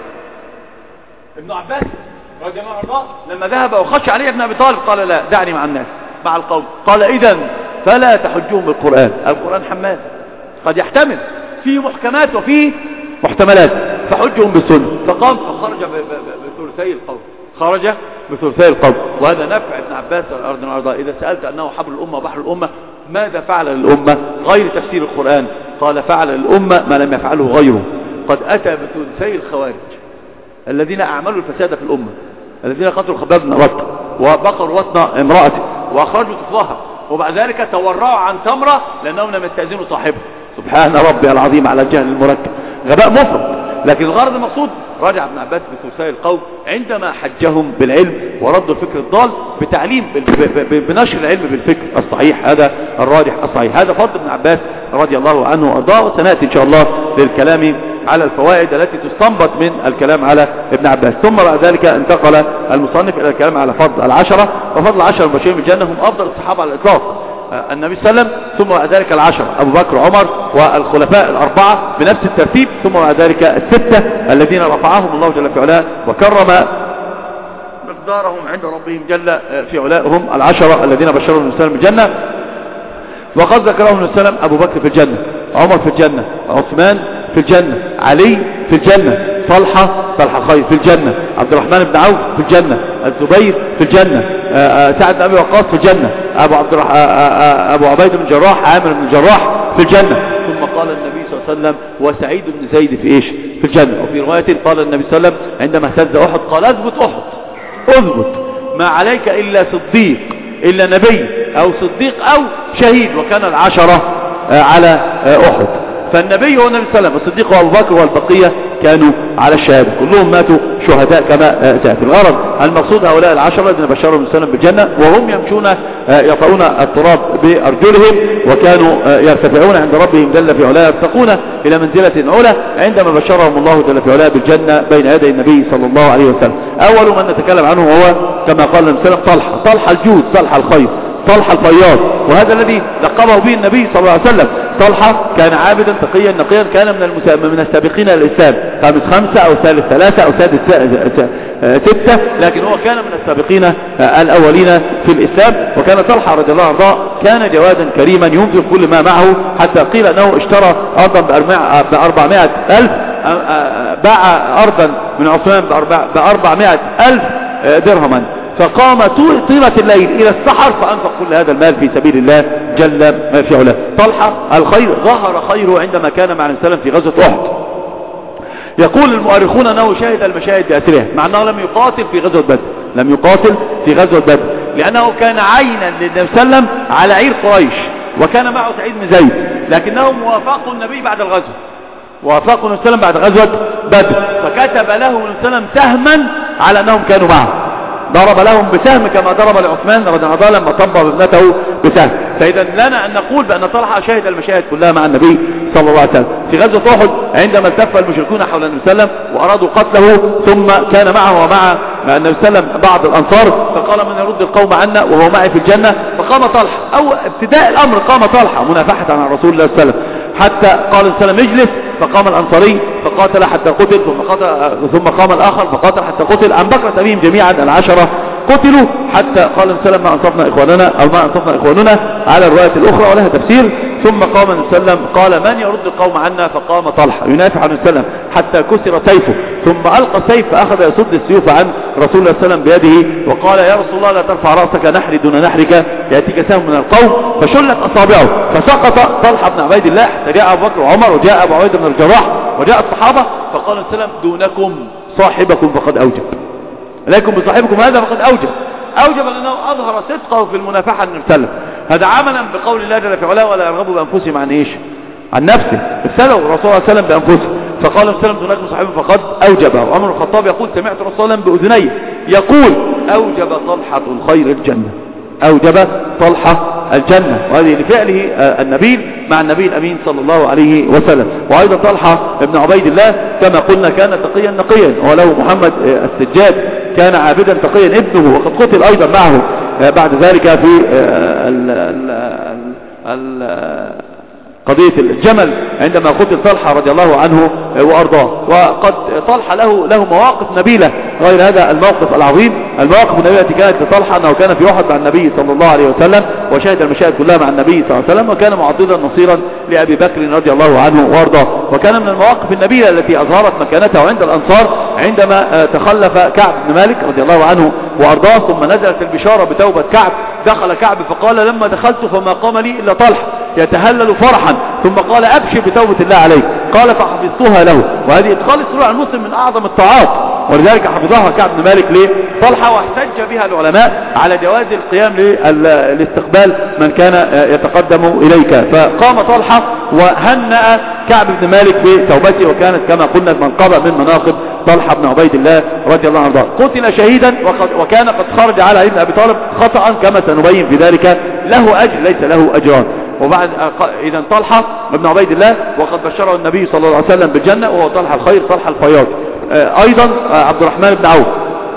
ابن عباس رضي الله عنه لما ذهب وخش عليه ابن أبي طالب قال لا دعني مع الناس مع القوم. قال إذن فلا تحجوهم بالقرآن، القرآن حمال قد يحتمل فيه محكمات وفيه محتملات، فحجهم بالسنة. فقام فخرج بثلثي القول، خرج بثلثي القول. وهذا نفع ابن عباس والأرض والأرض. إذا سألت أنه حبر الأمة وبحر الأمة ماذا فعل للأمة غير تفسير القرآن؟ قال فعل للأمة ما لم يفعله غيره. قد أتى بثلثي الخوارج الذين أعملوا الفساد في الأمة، الذين قتلوا خباب بن رد وبقروا وطن امرأته وأخرجوا طفلها، وبعد ذلك تورعوا عن تمرة لأنهم لم يستأذنوا صاحبه. سبحان ربي العظيم على الجهل المركب، غباء مفرط. لكن الغرض المقصود رجع ابن عباس بثلثي القوم عندما حجهم بالعلم وردوا الفكر الضال بتعليم بنشر العلم بالفكر الصحيح، هذا الراجح الصحيح. هذا فضل ابن عباس رضي الله عنه وارضاه. وسنأتي ان شاء الله للكلام على الفوائد التي تستنبط من الكلام على ابن عباس. ثم بعد ذلك انتقل المصنف الى الكلام على فضل العشرة، وفضل العشرة المبشرين بالجنة هم افضل الصحابة على الاطلاق، النبي صلى الله عليه وسلم، ثم بعد ذلك العشرة أبو بكر وعمر والخلفاء الأربعة بنفس الترتيب، ثم بعد ذلك الستة الذين رفعهم الله جل في علاه وكرم مقدارهم عند ربهم جل في علاه، هم العشرة الذين بشرهم النبي صلى الله عليه وسلم بالجنة. وقد ذكرهم النبي صلى الله عليه وسلم: أبو بكر في الجنة، عمر في الجنة، عثمان في الجنة، علي في الجنة، طلحة طلحة خير في الجنة، عبد الرحمن بن عوف في الجنة، الزبير في الجنة، سعد بن أبي وقاص في الجنة، أبو عبد الرح... أبو عبيد بن الجراح، عامر بن الجراح في الجنة. ثم قال النبي صلى الله عليه وسلم: وسعيد بن زيد في إيش؟ في الجنة. وفي رواية قال النبي صلى الله عليه وسلم عندما اهتز أحد قال: اثبت أحد، اثبت، ما عليك إلا صديق، إلا نبي أو صديق أو شهيد. وكان العشرة على أحد، فالنبي هو النبي صلى الله عليه وسلم، والصديق وابو بكر والبقية كانوا على الشهادة، كلهم ماتوا شهداء كما سيأتي. الغرض المقصود هؤلاء العشرة الذين بشرهم النبي صلى الله عليه وسلم بالجنة وهم يمشون يطؤون التراب بأرجلهم، وكانوا يرتفعون عند ربهم جل في علاه، يرتقون إلى منزلة علا عندما بشرهم الله جل في علاه بالجنة بين يدي النبي صلى الله عليه وسلم. أول من نتكلم عنه هو كما قال النبي صلى الله عليه وسلم طلحة، طلحة الجود، طلحة الخير، طلحة الفياض، وهذا الذي لقبه به النبي صلى الله عليه وسلم. طلحة كان عابدا تقيا نقيا، كان من من السابقين للإسلام، خامس خمسة أو ثالث ثلاثة أو سادس ستة، لكن هو كان من السابقين الأولين في الإسلام. وكان طلحة رضي الله عنه كان جوادا كريما ينفق كل ما معه، حتى قيل أنه اشترى أرضا بأربعمائة ألف، باع أرضا من عثمان بأربعمائة ألف درهما، فقام طيلة الليل إلى السحر فأنفق كل هذا المال في سبيل الله جل في علاه. طلحة الخير ظهر خيره عندما كان مع النبي صلى الله عليه وسلم في غزوة أحد. يقول المؤرخون أنه شهد المشاهد بأسرها، مع أنه لم يقاتل في غزوة بدر، لم يقاتل في غزوة بدر، لأنه كان عينا للنبي صلى الله عليه وسلم على عير قريش، وكان معه سعيد بن زيد، لكنهم وافقوا النبي بعد الغزوة، وافقوا النبي صلى الله عليه وسلم بعد غزوة بدر، فكتب له النبي صلى الله عليه وسلم سهما على أنهم كانوا معه، ضرب لهم بسهم كما ضرب لعثمان رضي الله عنه لما طبب ابنته بسهم. فإذا لنا أن نقول بأن طلحة شهد المشاهد كلها مع النبي صلى الله عليه وسلم. في غزوة أحد عندما التف المشركون حول النبي صلى الله عليه وسلم وأرادوا قتله، ثم كان معه ومع النبي صلى الله عليه وسلم بعض الأنصار، فقال: من يرد القوم عنا وهو معي في الجنة؟ فقام طلحة، أو ابتداء الأمر قام طلحة منافحة عن رسول الله صلى الله عليه وسلم، حتى قال صلى الله عليه وسلم: اجلس، فقام الأنصاري فقاتل حتى قتل، ثم, ثم قام الآخر فقاتل حتى قتل. عن بكرة أبيهم جميعا العشرة فقتلوا حتى قال النبي صلى الله عليه وسلم ما أنصفنا إخواننا أو ما أنصفنا إخواننا على الرواية الأخرى ولها تفسير. ثم قام النبي صلى الله عليه وسلم قال من يرد القوم عنا؟ فقام طلحة ينافع عن النبي صلى الله عليه وسلم حتى كسر سيفه، ثم ألقى السيف فأخذ يصد السيوف عن رسول الله صلى الله عليه وسلم بيده وقال يا رسول الله لا ترفع رأسك نحري دون نحرك يأتيك سهم من القوم، فشلت أصابعه فسقط طلحة بن عبيد الله حتى جاء أبو بكر وعمر وجاء أبو عبيدة بن الجراح وجاء الصحابة، فقال النبي صلى الله عليه وسلم دونكم صاحبكم فقد أوجب، عليكم بصاحبكم هذا فقد أوجب. أوجب لأنه أظهر صدقه في المنافحة النبي صلى الله عليه وسلم. هذا عملا بقول الله جل في علاه ولا يرغبوا بأنفسهم عن إيش؟ عن نفسه. ابتلوا الرسول صلى الله عليه وسلم بأنفسهم، فقال النبي صلى الله عليه وسلم دونكم صاحبكم فقد أوجبه. وعمر الخطاب يقول سمعت الرسول صلى الله عليه وسلم بأذنيه يقول أوجب طلحة الخير الجنة، أوجب طلحة الجنة، وهذه لفعله النبي مع النبي الأمين صلى الله عليه وسلم. وأيضا طلحة ابن عبيد الله كما قلنا كان تقيا نقيا، وله محمد السجاد كان عابدا تقيا ابنه، وقد قتل أيضا معه بعد ذلك في ال ال ال قضية الجمل عندما قتل طلحة رضي الله عنه وأرضاه. وقد طلحة له له مواقف نبيلة غير هذا الموقف العظيم. المواقف النبيلة التي كانت لطلحة أنه كان في أحد مع النبي صلى الله عليه وسلم وشهد المشاهد كلها مع النبي صلى الله عليه وسلم، وكان معضدا نصيرا لأبي بكر رضي الله عنه وأرضاه. وكان من المواقف النبيلة التي أظهرت مكانته عند الأنصار عندما تخلف كعب بن مالك رضي الله عنه وأرضاه، ثم نزلت البشارة بتوبة كعب. دخل كعب فقال لما دخلت فما قام لي إلا طلحة يتهلل فرحا، ثم قال أبشر بتوبة الله عليك، قال فحفظتها له. وهذه إدخال السرور على المسلم من أعظم الطاعات، ولذلك حفظها كعب بن مالك لطلحة، واحتج بها العلماء على جواز القيام لاستقبال من كان يتقدم إليك. فقام طلحة وهنأ كعب بن مالك بتوبته، وكانت كما قلنا منقبة من مناقب طلحة بن عبيد الله رضي الله عنه. قتل شهيدا وكان قد خرج على ابن أبي طالب خطأ كما سنبين في ذلك، له أجر ليس له أجران. وبعد إذن طلحة بن عبيد الله وقد بشره النبي صلى الله عليه وسلم بالجنة، وهو طلحة الخير طلحة الفياض. أيضا عبد الرحمن بن عوف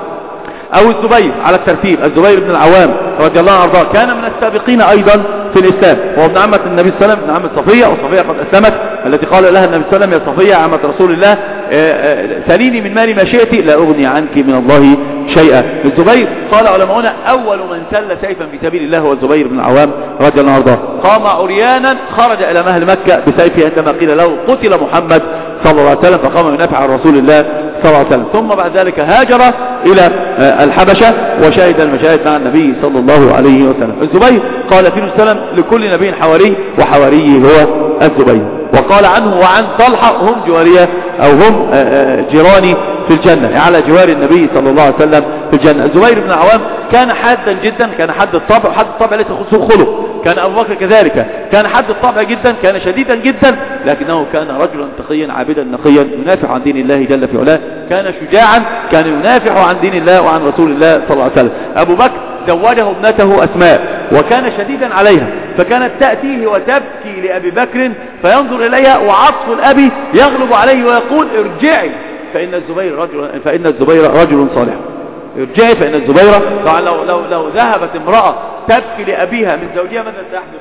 أو الزبير على الترتيب، الزبير بن العوام رضي الله عنه وارضاه كان من السابقين أيضا في الإسلام، وهو ابن عمة النبي صلى الله عليه وسلم، ابن عمة صفية، وصفية قد أسلمت، التي قال لها النبي صلى الله عليه وسلم يا صفية عمة رسول الله سليني من مالي ما شئت لا أغني عنك من الله شيئا. الزبير قال علماؤنا أول من سل سيفا في سبيل الله هو الزبير بن العوام رضي الله عنه وارضاه. قام عريانا خرج إلى مهل مكة بسيفه عندما قيل له قتل محمد صلى الله عليه وسلم، فقام ينافع عن رسول الله صلى الله عليه وسلم. ثم بعد ذلك هاجر إلى الحبشة وشهد المشاهد مع النبي صلى الله عليه وسلم. الزبير قال فيه السلام لكل نبي حواري وحواريه هو الزبير. وقال عنه وعن طلحة هم جوارية أو هم جيراني في الجنة، على جوار النبي صلى الله عليه وسلم في الجنة. الزبير بن العوام كان حادا جدا، كان حد الطبع، حد الطبع ليس خلق. كان أبو بكر كذلك كان حد الطبع جدا، كان شديدا جدا، لكنه كان رجلا تقيا عابدا نقيا ينافع عن دين الله جل في علاه. كان شجاعا، كان ينافع عن دين الله وعن رسول الله صلى الله عليه وسلم. أبو بكر زوجه ابنته أسماء وكان شديدا عليها، فكانت تأتيه وتبكي لأبي بكر فينظر إليها، وعطف الأب يغلب عليه ويقول ارجعي فإن الزبير رجل فإن الزبير رجل صالح. ارجعي فإن الزبير. طبعا لو لو لو ذهبت امرأة تبكي لأبيها من زوجها ماذا سيحدث؟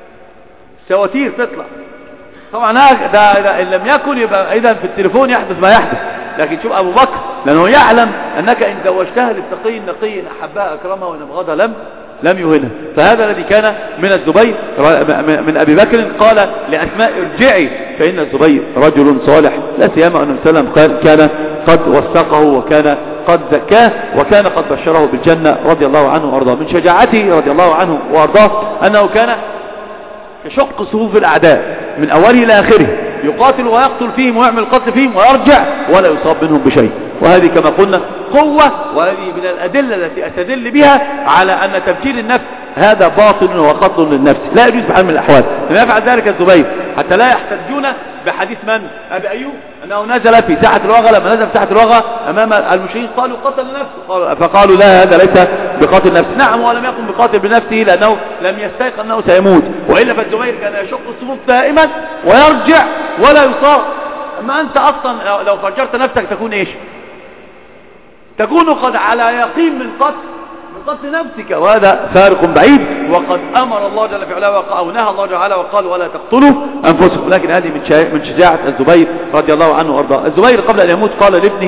سواتير تطلع. طبعا ده, ده إن لم يكن يبقى إذا في التليفون يحدث ما يحدث. لكن شوف أبو بكر لأنه يعلم أنك إن زوجتها للتقي النقي إن أحبها أكرمها وإن أبغضها لم لم يهنها. فهذا الذي كان من الزبير من أبي بكر قال لأسماء ارجعي فإن الزبير رجل صالح، لا سيما أن النبي صلى الله عليه وسلم كان قد وثقه وكان قد زكاه وكان قد بشره بالجنة رضي الله عنه وأرضاه. من شجاعته رضي الله عنه وأرضاه أنه كان يشق صفوف الأعداء من أوله إلى آخره، يقاتل ويقتل فيهم ويعمل القتل فيهم ويرجع ولا يصاب منهم بشيء. وهذه كما قلنا قوة، وهذه من الأدلة التي أستدل بها على أن تفجير النفس هذا باطل وقتل للنفس لا يجوز بحال من الأحوال. لما يفعل ذلك الزبير حتى لا يحتجون بحديث من؟ أبي أيوب أنه نزل في ساحة الوغى، لما نزل في ساحة الوغى أمام المشركين قالوا قتل نفسه، فقالوا لا هذا ليس بقاتل نفسه. نعم ولم يكن بقاتل بنفسه لأنه لم يستيقن أنه سيموت، وإلا فالزبير كان يشق الصفوف دائما ويرجع ولا يصاب. أما أنت أصلا لو فجرت نفسك تكون إيش؟ تكون قد على يقين من قتل من قتل نفسك، وهذا فارق بعيد. وقد أمر الله جل في علاه أو نهى الله جل وقال ولا تقتلوا أنفسكم. لكن هذه من من شجاعة الزبير رضي الله عنه وارضاه. الزبير قبل أن يموت قال لابنه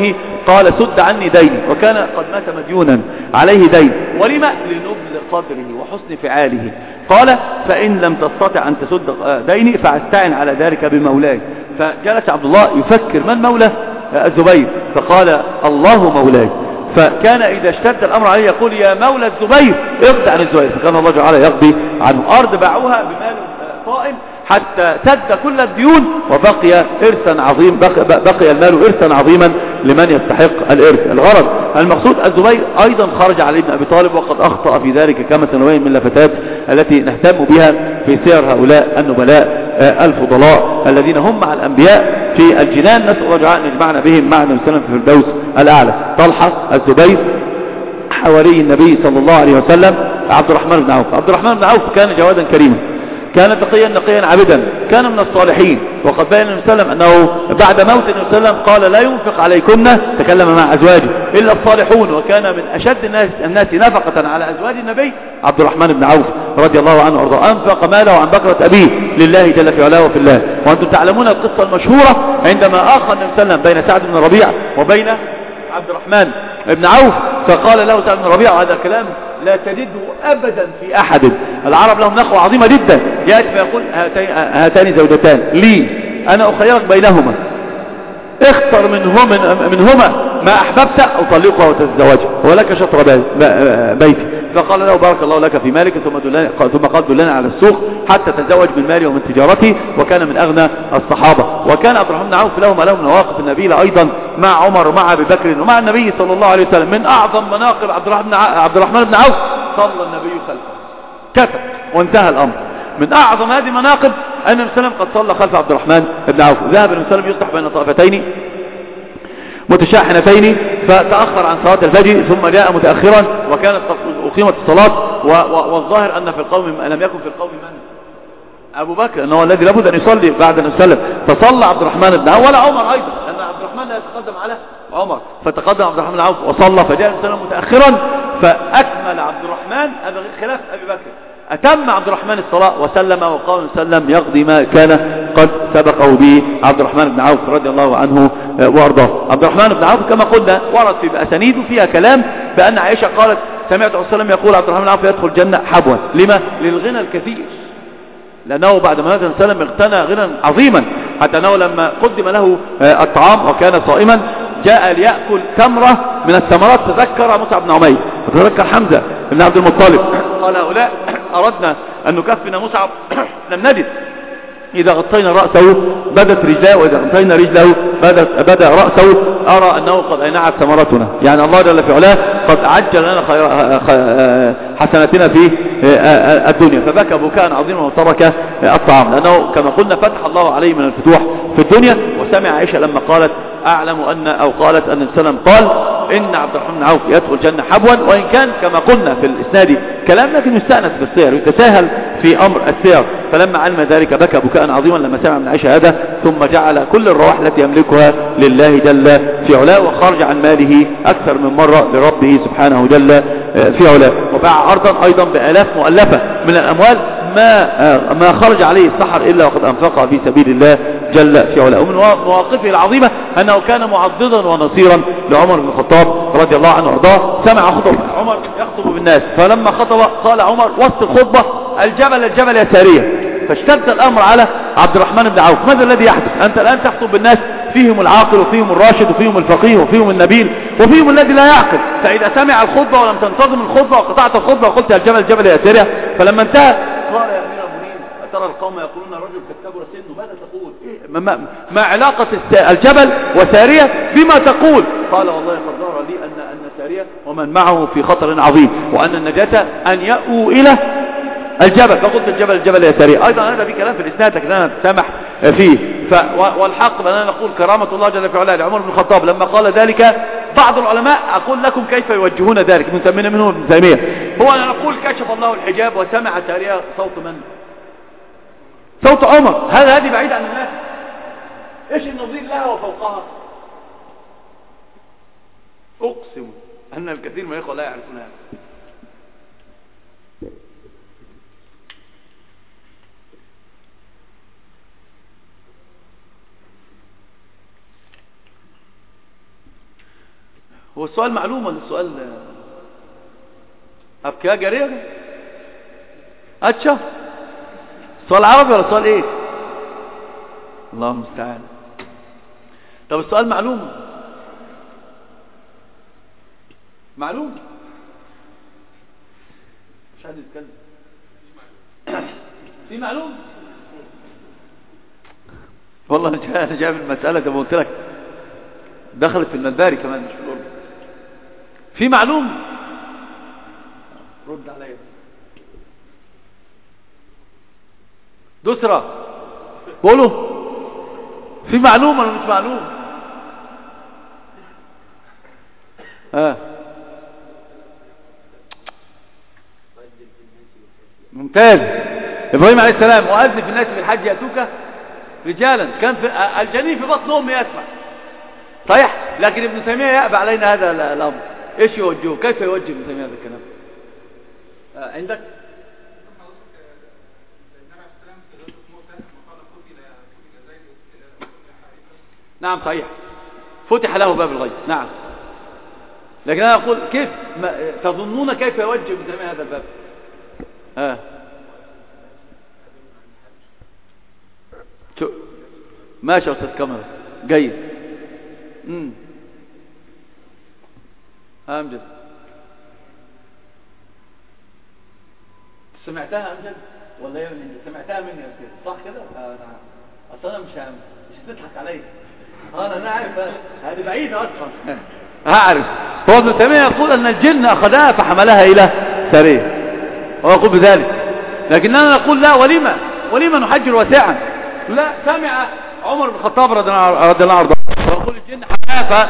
قال سد عني ديني، وكان قد مات مديونا عليه دين. ولما؟ لنبل قدره وحسن فعاله. قال فإن لم تستطع أن تسد ديني فاستعن على ذلك بمولاي. فجلس عبد الله يفكر من مولى الزبير، فقال الله مولاي. فكان إذا اشتد الأمر عليه يقول يا مولى الزبير اقضي عن الزبير، فكان الله تعالى يقضي عنه. أرض باعوها بمال قائم حتى سد كل الديون، وبقي إرثا عظيم، بقي, بقي المال إرثا عظيما لمن يستحق الإرث. الغرض المقصود الزبير أيضا خرج على ابن أبي طالب، وقد أخطأ في ذلك كما سنبين من اللفتات التي نهتم بها في سير هؤلاء النبلاء الفضلاء الذين هم مع الأنبياء في الجنان. نسأل الله تعالى أن يجمعنا بهم مع النبي صلى الله عليه وسلم في الفردوس الأعلى. طلحة الزبير حواري النبي صلى الله عليه وسلم. عبد الرحمن بن عوف عبد الرحمن بن عوف كان جوادا كريما، كان تقيا نقيا عبدا، كان من الصالحين. وقد بين النبي صلى الله عليه وسلم أنه بعد موت النبي صلى الله عليه وسلم قال لا ينفق عليكن، تكلم مع أزواجه، إلا الصالحون. وكان من أشد الناس, الناس نفقة على أزواج النبي عبد الرحمن بن عوف رضي الله عنه وارضاه. أنفق ماله عن بكرة أبيه لله جل في علاه وفي الله. وأنتم تعلمون القصة المشهورة عندما آخى النبي صلى الله عليه وسلم بين سعد بن ربيع وبين عبد الرحمن بن عوف، فقال له سعد بن ربيع، وهذا الكلام لا تجده أبدا في أحد، العرب لهم نخوة عظيمة جدا، يأتي فيقول هاتان زوجتان لي أنا أخيرك بينهما، اختر منهم منهما ما أحببت أو طلقها وتتزوجها ولك شطر بيتي. فقال له بارك الله لك في مالك، ثم, ثم قال دلنا على السوق حتى تزوج من مالي ومن تجارتي. وكان من أغنى الصحابة. وكان عبد الرحمن بن عوف له ما له من مواقف النبيلة أيضا مع عمر ومع أبي بكر ومع النبي صلى الله عليه وسلم. من أعظم مناقب عبد الرحمن بن عوف صلى النبي خلفه، كتب وانتهى الأمر. من أعظم هذه المناقب أن النبي صلى الله عليه وسلم قد صلى خلف عبد الرحمن بن عوف. ذهب النبي صلى الله عليه وسلم يصلح بين طائفتين متشاحنتين، فتأخر عن صلاة الفجر ثم جاء متأخرا، وكانت أقيمت الصلاة، والظاهر أن في القوم لم يكن في القوم من أبو بكر، أنه الذي لابد أن يصلي بعد النبي صلى الله عليه وسلم. فصلى عبد الرحمن بن عوف ولا عمر أيضا، لأن عبد الرحمن لا يتقدم على عمر، فتقدم عبد الرحمن بن عوف وصلى. فجاء النبي صلى الله عليه وسلم متأخرا فأكمل عبد الرحمن، هذا خلاف أبي بكر، أتم عبد الرحمن الصلاة وسلم، وقال وسلم يقضي ما كان قد سبقه به عبد الرحمن بن عوف رضي الله عنه وارضاه. عبد الرحمن بن عوف كما قلنا ورد في أسانيد فيها كلام بأن عائشة قالت سمعت عليه السلام يقول عبد الرحمن بن عوف يدخل الجنة حبوا. لما؟ للغنى الكثير، لأنه بعد ما مات النبي صلى اغتنى غنى عظيما، حتى أنه لما قدم له الطعام وكان صائما جاء ليأكل تمرة من الثمرات، تذكر مصعب بن عمير وتذكر حمزة بن عبد المطلب، قال هؤلاء أردنا أن نكفن مصعب لم نجد، إذا غطينا رأسه بدت رجلاه، وإذا غطينا رجله بدأ رأسه، أرى أنه قد أينعت ثمرتنا، يعني الله جل في علاه قد عجل لنا حسناتنا في الدنيا. فبكى بكاء عظيما وترك الطعام، لأنه كما قلنا فتح الله عليه من الفتوح في الدنيا. وسمع عائشة لما قالت أعلم أن أو قالت أن السلام قال إن عبد الرحمن بن عوف يدخل الجنة حبوا، وإن كان كما قلنا في الإسناد كلام لكن يستأنس في السير، يتساهل في أمر السير. فلما علم ذلك بكى بكاء عظيما لما سمع من عائشة هذا، ثم جعل كل الرواح التي يملكها لله جل في علاه، وخرج عن ماله أكثر من مرة لربه سبحانه جل في علاه. وباع أرضا أيضا بآلاف مؤلفة من الأموال ما ما خرج عليه السحر إلا وقد أنفقها في سبيل الله جل في علاه. ومن مواقفه العظيمة أنه كان معضدا ونصيرا لعمر بن الخطاب رضي الله عنه وارضاه. سمع خطب عمر يخطب بالناس، فلما خطب قال عمر وسط الخطبة الجبل الجبل يا سارية، فاشتد الأمر على عبد الرحمن بن عوف. ماذا الذي يحدث؟ أنت الآن تخطب بالناس فيهم العاقل وفيهم الراشد وفيهم الفقيه وفيهم النبيل وفيهم الذي لا يعقل، فإذا سمع الخطبة ولم تنتظم الخطبة وقطعت الخطبة وقلت يا الجبل الجبل يا سارية، فلما انتهى قال يا أمير المؤمنين أترى القوم يقولون الرجل كتبر سنه، ماذا تقول؟ إيه؟ ما, ما علاقة الجبل وسارية بما تقول؟ قال والله قد ظهر لي أن أن سارية ومن معه في خطر عظيم، وأن النجاة أن يأووا إلى الجبل، فقلت الجبل الجبل يا سارية. أيضا هذا في كلام في الإسناد لكن أنا سامح فيه. ف والحق بأننا نقول كرامة الله جل في علاه لعمر بن الخطاب لما قال ذلك. بعض العلماء أقول لكم كيف يوجهون ذلك، من سمينا منهم ابن تيمية، هو أن نقول كشف الله الحجاب وسمع سارية صوت من؟ صوت عمر. هذا هذه بعيد عن الناس، إيش النظير لها وفوقها؟ أقسم أن الكثير من الإخوة لا يعرفون هذا. هو السؤال معلوم ولا السؤال أبكي جريئة أتشا؟ السؤال عربي ولا السؤال إيه؟ الله المستعان. طب السؤال معلوم معلوم مش حد يتكلم في معلوم والله انا جايب المسألة زي ما قلت لك دخلت في المداري كمان مش في الأردن. في معلوم رد عليا دسرة قولوا في معلوم ولا مش معلوم؟ ها ممتاز. إبراهيم عليه السلام وأذن في الناس بالحج يأتوك رجالا كان في الجنين في بطن أمه يسمع صحيح. لكن ابن تيمية يأبى علينا هذا الأمر. إيش يوجهه؟ كيف يوجه ابن تيمية هذا الكلام؟ آه عندك نعم صحيح فتح له باب الغيب نعم. لكن أنا أقول كيف تظنون كيف يوجه ابن تيمية هذا الباب؟ آه. ماشي يا أستاذ كاميرا جيد. امم أمجد سمعتها أمجد ولا ايه؟ سمعتها مني يا سيدي صح كده؟ آه نعم. اصل انا مش مش هتضحك عليا. انا انا عارف هذه بعيده اصلا هعرف. هو ابن تيميه يقول ان الجن اخذها فحملها الى سريه هو يقول بذلك. لكننا نقول لا ولما ولما نحجر واسعا. لا سمع عمر بن الخطاب رضي الله عنه ويقول الجن حملها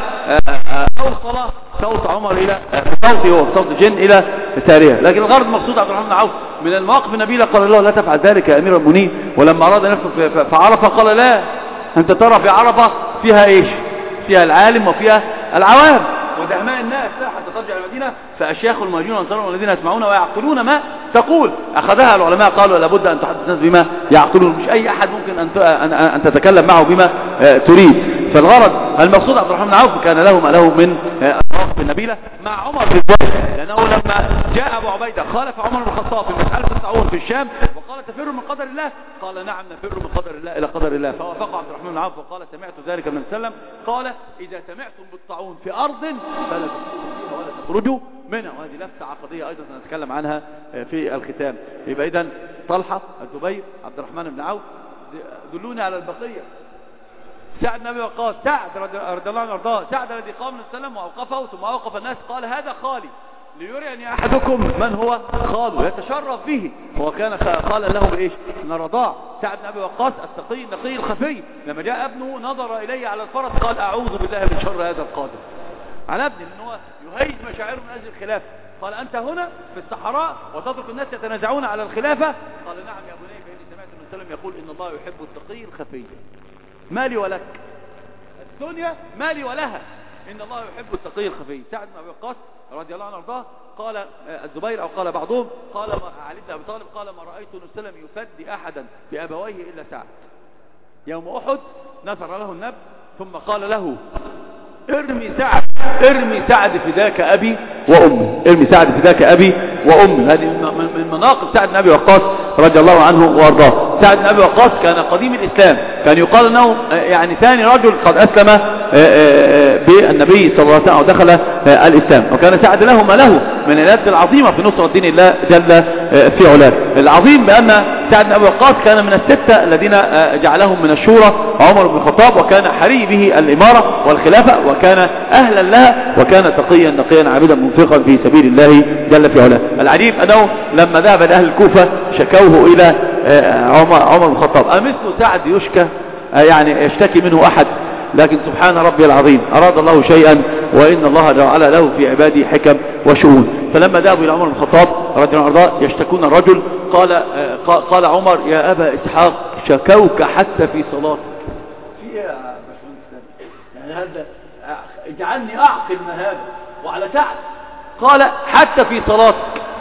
فاوصل صوت عمر الى صوتي هو صوت الجن الى ساريه. لكن الغرض المقصود عبد الرحمن بن عوف من المواقف النبيله قال الله لا تفعل ذلك يا امير المؤمنين. ولما اراد نفسه في عرفه قال لا انت ترى في عرفه فيها ايش؟ فيها العالم وفيها العوام ودهماء الناس حتى ترجع المدينه فاشياخ المهاجرون والانصار والذين يسمعون ويعقلون ما تقول. اخذها العلماء قالوا لابد ان تحدث الناس بما يعقلون. مش اي احد ممكن ان ان تتكلم معه بما تريد. فالغرض المقصود عبد الرحمن بن عوف كان له ما له من المواقف النبيله مع عمر بن الخطاب. لانه لما جاء ابو عبيده خالف عمر بن الخطاب في مساله الطاعون في الشام وقال تفر من قدر الله قال نعم نفر من قدر الله الى قدر الله. فوافق عبد الرحمن بن عوف وقال سمعت ذلك من سلم قال اذا سمعتم بالطاعون في ارض فلا تخرجوا فيها ولا تخرجوا منها. وهذه لفته عقديه ايضا سنتكلم عنها في الختام. يبقى اذا طلحه الزبير عبد الرحمن بن عوف دلوني على البقيه. سعد بن ابي وقاص سعد رضي الله عنه وارضاه سعد الذي قام للسلام واوقفه ثم اوقف الناس قال هذا خالي ليريني احدكم من هو خاله يتشرف به. هو كان قال له بايش؟ من الرضاع. سعد بن ابي وقاص التقي النقي الخفي لما جاء ابنه نظر اليه على الفرس قال اعوذ بالله من شر هذا القادم على ابنه لان هو يهيج مشاعره من اجل الخلافه. قال انت هنا في الصحراء وتترك الناس يتنازعون على الخلافه؟ قال نعم يا بني فاني سمعت النبي صلى الله عليه وسلم يقول ان الله يحب التقي الخفي. مالي ولك الدنيا مالي ولها ان الله يحب التقي الخفي. سعد بن ابي وقاص رضي الله عنه وارضاه قال الزبير او قال بعضهم قال علي بن ابي طالب قال ما رايت النبي صلى الله عليه وسلم يفدي احدا بابويه الا سعد. يوم احد نثر له النبي ثم قال له ارمي سعد ارمي سعد فداك ابي وامي ارمي سعد فداك ابي وامي. هذه من مناقب سعد بن ابي وقاص رضي الله عنه وارضاه. سعد بن ابي وقاص كان قديم الاسلام كان يقال انه يعني ثاني رجل قد اسلم بالنبي صلى الله عليه وسلم ودخل الاسلام. وكان سعد له ما له من اليد العظيمه في نصره دين الله جل في علاه. العظيم بان سعد بن ابي وقاص كان من السته الذين جعلهم من الشورى عمر بن الخطاب وكان حري به الاماره والخلافه وكان اهلا لها وكان تقيا نقيا عابدا منفقا في سبيل الله جل في علاه. العجيب انه لما ذهب اهل الكوفه شكوه الى عمر عمر بن الخطاب امثل سعد يشكى يعني يشتكي منه احد؟ لكن سبحان ربي العظيم اراد الله شيئا وان الله جعل له في عباده حكم وشؤون. فلما ذهبوا الى عمر بن الخطاب رضي الله عنه يشتكون الرجل قال قال عمر يا ابا اسحاق شكوك حتى في صلاتك. في ايه يا باشمهندس؟ يعني هذا اجعلني اعقل ما هذا وعلى سعد قال حتى في صلاتك.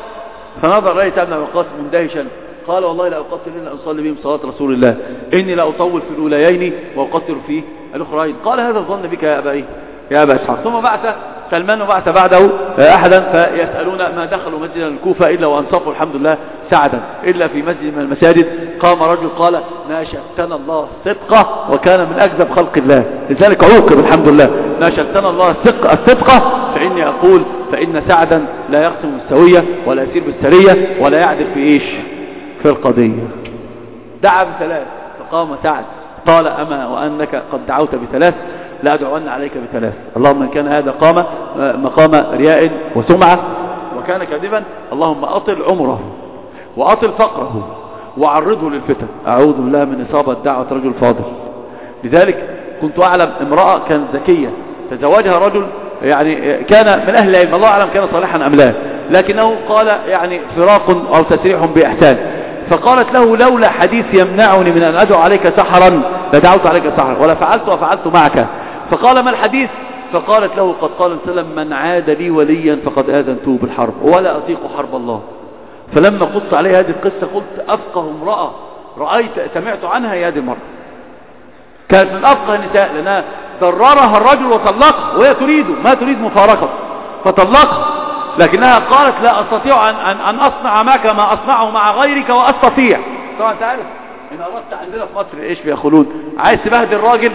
فنظر اليه سعد بن ابي وقاص مندهشا قال والله لا اقصر الا ان اصلي بهم صلاه رسول الله اني لا اطول في الاوليين واقصر في الاخرين. قال هذا الظن بك يا ابا ايه يا ابا اسحاق. ثم بعث سلمان بعث بعده أحدا فيسألون ما دخلوا مسجد الكوفة إلا وأنصفوا الحمد لله سعدا، إلا في مسجد من المساجد قام رجل قال ناشدتنا الله الصدقة وكان من أكذب خلق الله، لذلك عوقب الحمد لله. ناشدتنا الله الصدقة فإني أقول فإن سعدا لا يقسم السوية ولا يسير بالسرية ولا يعدل في إيش في القضية. دعا بثلاث فقام سعد قال أما وأنك قد دعوت بثلاث لا أدعون عليك بثلاث، اللهم إن كان هذا قام مقام رياء وسمعة وكان كاذبا اللهم أطل عمره وأطل فقره وعرضه للفتن. أعوذ بالله من إصابة دعوة رجل فاضل. لذلك كنت أعلم امرأة كانت ذكية تزوجها رجل يعني كان من أهل العلم، الله أعلم كان صالحا أم لا، لكنه قال يعني فراق أو تسريح بإحسان، فقالت له لولا حديث يمنعني من أن أدعو عليك سحرا لدعوت عليك سحرا ولا فعلت وفعلت معك. فقال ما الحديث؟ فقالت له قد قال وسلم من عاد لي وليا فقد آذنته بالحرب ولا أطيق حرب الله. فلما قلت عليه هذه القصة قلت أفقه امرأة رأيت سمعت عنها هي هذه المرأة، كانت من أفقه النساء لأنها ضررها الرجل وطلقها وهي تريد ما تريد مفارقة فطلقها، لكنها قالت لا أستطيع أن, أن, أن أصنع معك ما أصنعه مع غيرك وأستطيع. طبعا تعرف إن أردت عندنا في مصر إيش بيقولون عايز تبهدل الراجل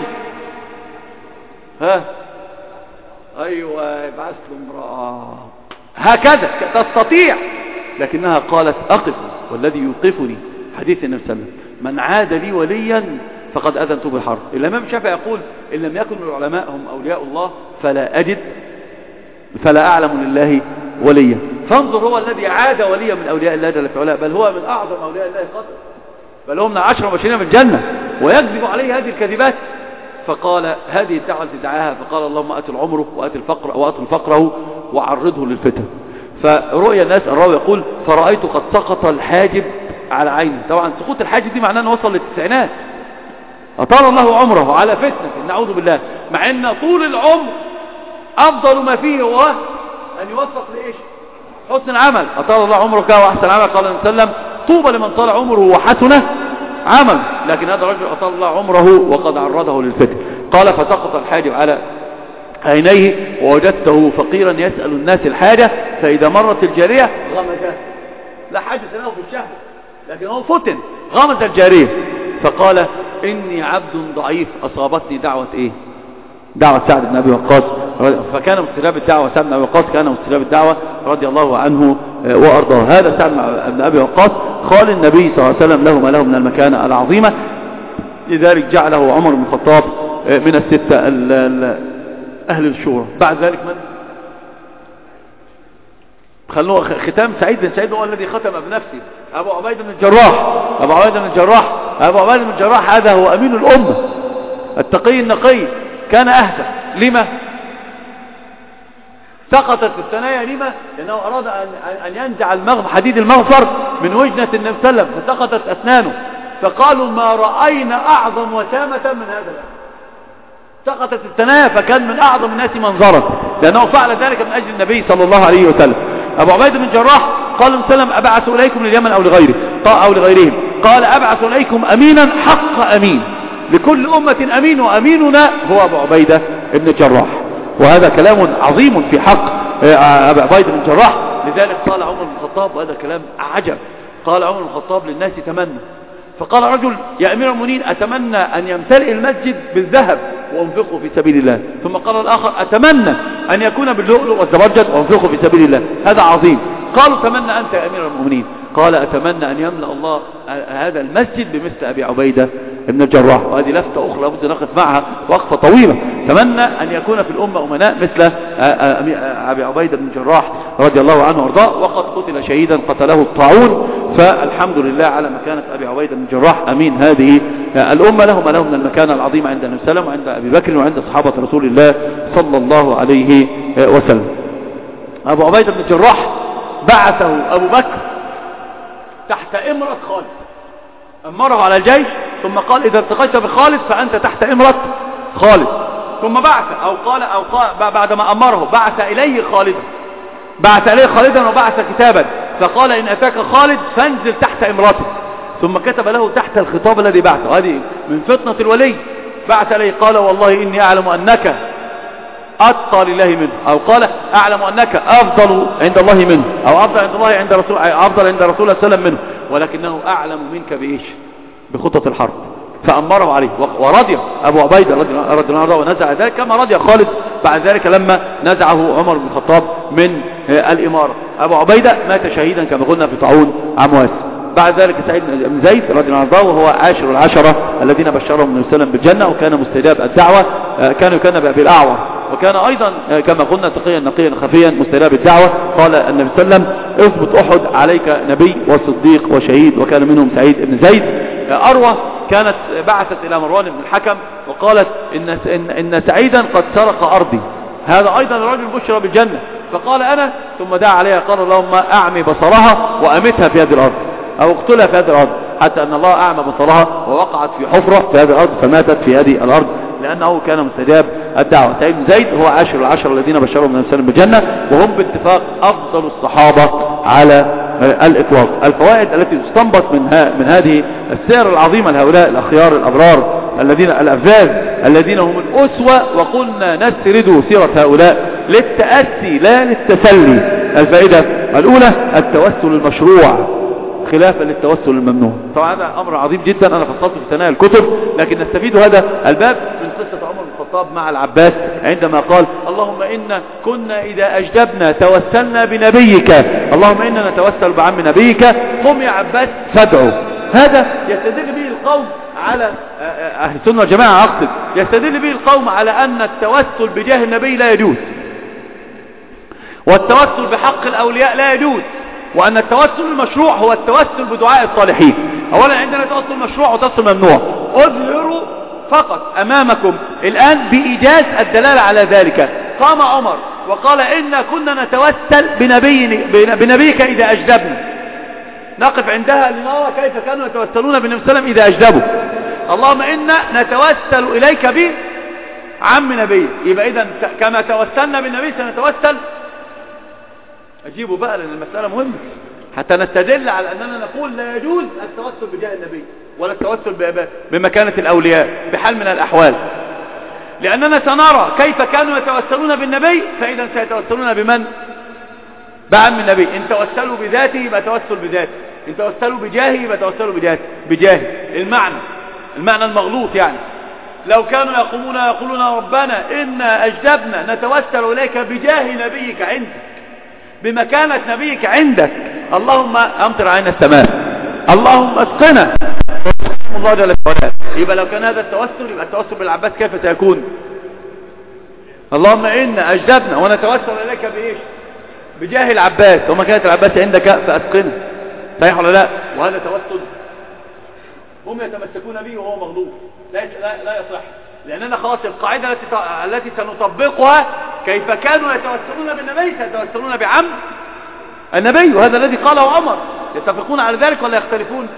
ها أيوة ابعث له امرأة هكذا تستطيع، لكنها قالت أقف والذي يوقفني حديث النبي صلى الله عليه وسلم من عاد لي وليا فقد أذنت بالحرب. الإمام الشافعي يقول إن لم يكن العلماء هم أولياء الله فلا أجد فلا أعلم لله وليا. فانظر هو الذي عاد وليا من أولياء الله جل في علاه، بل هو من أعظم أولياء الله قدر، بل هو من عشرة وعشرين في الجنة ويكذب عليه هذه الكذبات. فقال هذه الدعوة التي دعاها فقال اللهم أتل عمره وأتل فقره وأتل فقره وعرضه للفتن. فرؤيا الناس الراوي يقول فرأيت قد سقط الحاجب على عينه. طبعا سقوط الحاجب دي معناه أنه وصل للتسعينات، أطال الله عمره على فتنة نعوذ بالله، مع أن طول العمر أفضل ما فيه هو أن يوفق لإيش حسن العمل. أطال الله عمرك وأحسن عمل، قال النبي صلى الله عليه وسلم طوبى لمن طال عمره وحسنه عمل، لكن هذا الرجل أطال الله عمره وقد عرضه للفتن. قال فسقط الحاجب على عينيه ووجدته فقيرا يسأل الناس الحاجة فإذا مرت الجارية غمزه، لا حاجة له في الشهر لكن هو فتن غمز الجارية فقال إني عبد ضعيف أصابتني دعوة إيه دعوة سعد بن أبي وقاص. فكان مستجاب الدعوة سعد بن أبي وقاص كان مستجاب الدعوة رضي الله عنه وأرضاه. هذا سعد بن أبي وقاص قال النبي صلى الله عليه وسلم له ما له من المكانة العظيمة، لذلك جعله عمر بن الخطاب من الستة أهل الشورى. بعد ذلك من خلوه ختام سعيد بن سعيد هو الذي ختم بنفسه أبو عبيدة بن الجراح. أبو عبيدة بن الجراح أبو عبيدة بن الجراح هذا هو أمين الأمة التقي النقي، كان أهدى. لما سقطت في الثنايا؟ لما لأنه أراد أن ينزع المغف حديد المغفر من وجنة النبي صلى الله عليه وسلم فسقطت أسنانه، فقالوا ما رأينا أعظم وسامة من هذا الأمر. سقطت الثنايا فكان من أعظم الناس منظرا لأنه فعل ذلك من أجل النبي صلى الله عليه وسلم. أبو عبيدة بن الجراح قال النبي صلى الله عليه وسلم أبعث إليكم لليمن أو لغيره أو لغيرهم؟ قال أبعث إليكم أمينا حق أمين، لكل أمة أمين وأميننا هو أبو عبيدة بن الجراح. وهذا كلام عظيم في حق أبو عبيدة بن الجراح. لذلك قال عمر بن الخطاب وهذا كلام عجب، قال عمر بن الخطاب للناس تمنى، فقال رجل يا أمير المؤمنين أتمنى أن يمتلئ المسجد بالذهب وانفقه في سبيل الله، ثم قال الآخر أتمنى أن يكون باللؤلؤ والزبرجد وانفقه في سبيل الله، هذا عظيم. قالوا تمنى أنت يا أمير المؤمنين، قال أتمنى أن يملأ الله هذا المسجد بمثل أبي عبيدة ابن الجراح. وهذه لفتة أخرى لابد نقف معها وقفة طويلة. تمنى أن يكون في الأمة أمناء مثل أبي عبيدة بن الجراح رضي الله عنه وارضاه، وقد قتل شهيدا قتله الطاعون، فالحمد لله على مكانة أبي عبيدة بن الجراح أمين هذه الأمة، له ما له من المكانة العظيمة عند النبي صلى الله عليه وسلم وعند أبي بكر وعند صحابة رسول الله صلى الله عليه وسلم. أبو عبيدة بن الجراح بعثه أبو بكر تحت إمرة خالد، أمره على الجيش ثم قال إذا التقيت بخالد فأنت تحت إمرة خالد، ثم بعث أو قال أو قال بعدما أمره بعث إليه خالدا بعث إليه خالدا وبعث كتابا فقال إن أتاك خالد فانزل تحت إمرته، ثم كتب له تحت الخطاب الذي بعثه. هذه من فطنة الولي. بعث إليه قال والله إني أعلم أنك أتقى لله منه، أو قال أعلم أنك أفضل عند الله منه، أو أفضل عند الله عند رسول أفضل عند رسول الله صلى الله عليه وسلم منه، ولكنه أعلم منك بإيش؟ بخطة الحرب، فأمره عليه ورضي أبو عبيدة رضي الله عنه ونزع ذلك، كما رضي خالد بعد ذلك لما نزعه عمر بن الخطاب من الإمارة. أبو عبيدة مات شهيدا كما قلنا في طاعون عمواس. بعد ذلك سعيد بن زيد رضي الله عنه وهو عاشر العشرة الذين بشرهم النبي صلى الله عليه وسلم بالجنة، وكان مستجاب الدعوة، كان يكنى بالأعور، وكان أيضا كما قلنا تقيا نقيا خفيا مستجاب الدعوة. قال النبي صلى الله عليه وسلم اثبت أحد عليك نبي وصديق وشهيد، وكان منهم سعيد بن زيد. أروى كانت بعثت إلى مروان بن الحكم وقالت إن, إن, إن سعيدا قد سرق أرضي، هذا أيضا الرجل بشر بالجنة، فقال أنا، ثم دعا عليها قال اللهم أعمي بصرها وأمتها في هذه الأرض، أو اقتلها في هذه الأرض، حتى أن الله أعمى بصرها ووقعت في حفرة في هذه الأرض فماتت في هذه الأرض، لأنه كان مستجاب الدعوة. سعيد بن زيد هو عاشر العشر الذين بشرهم النبي صلى الله عليه وسلم بالجنة، وهم باتفاق أفضل الصحابة على الإطلاق. الفوائد التي تستنبط من, من هذه السير العظيمة لهؤلاء الأخيار الأبرار الذين الأفذاذ الذين هم الأسوة، وقلنا نسرد سيرة هؤلاء للتأسي لا للتسلي. الفائدة الأولى التوسل المشروع خلافا للتوسل الممنوع. طبعا هذا أمر عظيم جدا أنا فصلته في ثنايا الكتب، لكن نستفيد هذا الباب من قصة عمر بن الخطاب مع العباس عندما قال اللهم إن كنا إذا أجدبنا توسلنا بنبيك، اللهم إنا نتوسل بعم نبيك، قم يا عباس فادعوا. هذا يستدل به القوم على أهل السنة والجماعة، أقصد يستدل به القوم على أن التوسل بجاه النبي لا يجوز، والتوسل بحق الأولياء لا يجوز، وأن التوسل المشروع هو التوسل بدعاء الصالحين. أولا عندنا توسل مشروع وتوسل ممنوع. أظهروا فقط أمامكم الآن بإيجاز الدلالة على ذلك. قام عمر وقال إن كنا نتوسل بنبي بنبيك إذا أجدبنا، نقف عندها لنرى كيف كانوا يتوسلون بالنبي صلى الله عليه وسلم إذا أجدبوا. اللهم إنا نتوسل إليك بعم نبيك، يبقى إذن كما توسلنا بالنبي سنتوسل. أجيبوا بقى لأن المسألة مهمة حتى نستدل على أننا نقول لا يجوز التوسل بجاه النبي ولا التوسل بمكانة الأولياء بحال من الأحوال، لأننا سنرى كيف كانوا يتوسلون بالنبي، فإذا سيتوسلون بمن؟ بعم النبي. إن توسلوا بذاته يبقى توسل بذاته، إن توسلوا بجاهه يبقى توسلوا بجاهه. المعنى المعنى المغلوط يعني لو كانوا يقومون يقولون ربنا إنا أجدبنا نتوسل إليك بجاه نبيك عندك، بمكانة نبيك عندك، اللهم أمطر علينا السماء، اللهم اسقنا، الله جل وعلا. يبقى لو كان هذا التوسل يبقى التوسل بالعباس كيف سيكون؟ اللهم إنا أجدبنا ونتوسل إليك بإيش؟ بجاه العباس، وما كانت العباس عندك فأسقنا. صحيح ولا لا؟ وهذا توسل هم يتمسكون به وهو مغلوب، لا لا, لا يصح، لأننا خلاص القاعدة التي التي سنطبقها كيف كانوا يتوسلون بالنبي سيتوسلون بعم النبي، وهذا الذي قاله عمر. يتفقون على ذلك ولا يختلفون؟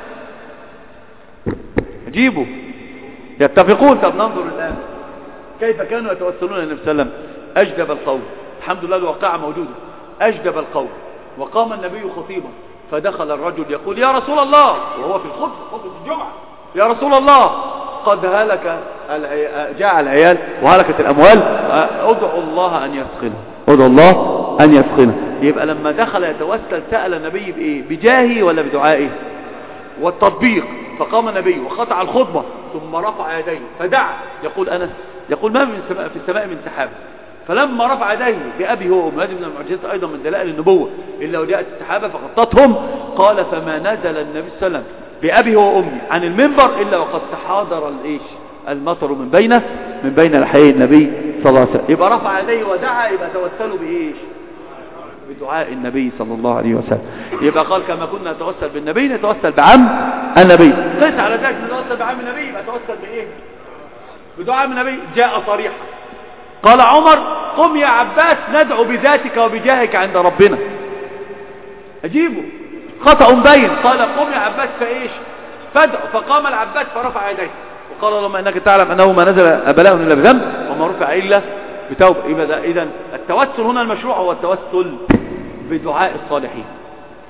جيبوا يتفقون. طب ننظر الآن كيف كانوا يتوسلون النبي صلى الله عليه وسلم. أجدب القوم، الحمد لله الواقعة موجودة، أجدب القوم وقام النبي خطيبا، فدخل الرجل يقول يا رسول الله، وهو في الخطبة خطبة الجمعة، يا رسول الله قد هلك جاء العيال وهلكت الأموال، ادعوا الله أن يسقنا، ادعوا الله أن يسقنا. يبقى لما دخل يتوسل سأل النبي بإيه؟ بجاهه ولا بدعائه؟ والتطبيق. فقام النبي وقطع الخطبة ثم رفع يديه فدعا. يقول أنس يقول ما من سماء في السماء من سحاب، فلما رفع يديه بأبي هو أم، هذه من المعجزات أيضا من دلائل النبوة، إلا وجاءت السحابة فغطتهم. قال فما نزل النبي صلى الله عليه وسلم بأبي هو أمي عن المنبر إلا وقد تحاضر الإيش؟ المطر من بينه من بين لحيي النبي صلى الله عليه وسلم. يبقى رفع يديه ودعا، يبقى توسلوا بإيش؟ بدعاء النبي صلى الله عليه وسلم. يبقى قال كما كنا نتوسل بالنبي نتوسل بعم النبي. قيس على ذلك نتوسل بعم النبي يبقى توسل بإيه؟ بدعاء النبي. جاء صريحا قال عمر قم يا عباس ندعو بذاتك وبجاهك عند ربنا. أجيبه خطأ بين. قال قم يا عباس فإيش؟ فادعو. فقام العباس فرفع يديه وقال اللهم إنك تعلم أنه ما نزل بلاء إلا بذنب وما رفع إلا بتوبة. إذا التوسل هنا المشروع هو التوسل بدعاء الصالحين،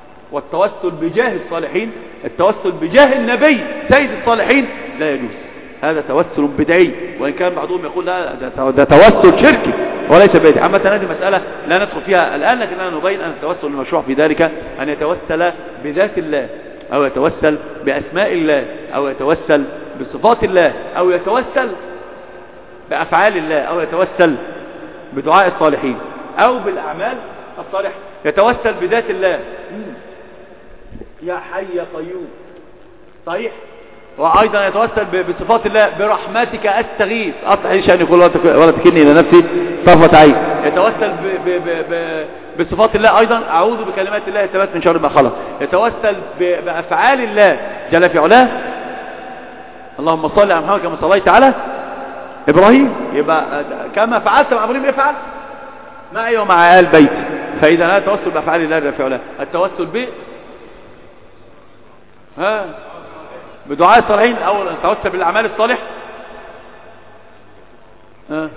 والتوسل بجاه الصالحين، التوسل بجاه النبي سيد الصالحين لا يجوز. هذا توسل بدعي، وإن كان بعضهم يقول لا ده توسل شركي وليس بدعي. أما هذه مسألة لا ندخل فيها الآن، لكننا نبين أن التوسل المشروع في ذلك أن يتوسل بذات الله، أو يتوسل بأسماء الله، أو يتوسل بصفات الله، أو يتوسل بأفعال الله، أو يتوسل بدعاء الصالحين، أو بالأعمال الصالحة. يتوسل بذات الله، يا حي يا قيوم، صحيح. وأيضا يتوسل بصفات الله، برحمتك أستغيث أصلح شأني كل ولا تكلني إلى نفسي طرفة عين. يتوسل ب ب ب بصفات الله أيضا، أعوذ بكلمات الله التامات من شر ما خلق. يتوسل بأفعال الله جل في علاه، اللهم صل على محمد كما صليت على إبراهيم، يبقى كما فعلت مع إبراهيم افعل معي ومع آل بيت. فإذا هذا التوسل بأفعال الله جل في علاه. التوسل ب ها بدعاء الصالحين، أولا التوسل بالأعمال الصالحة. ها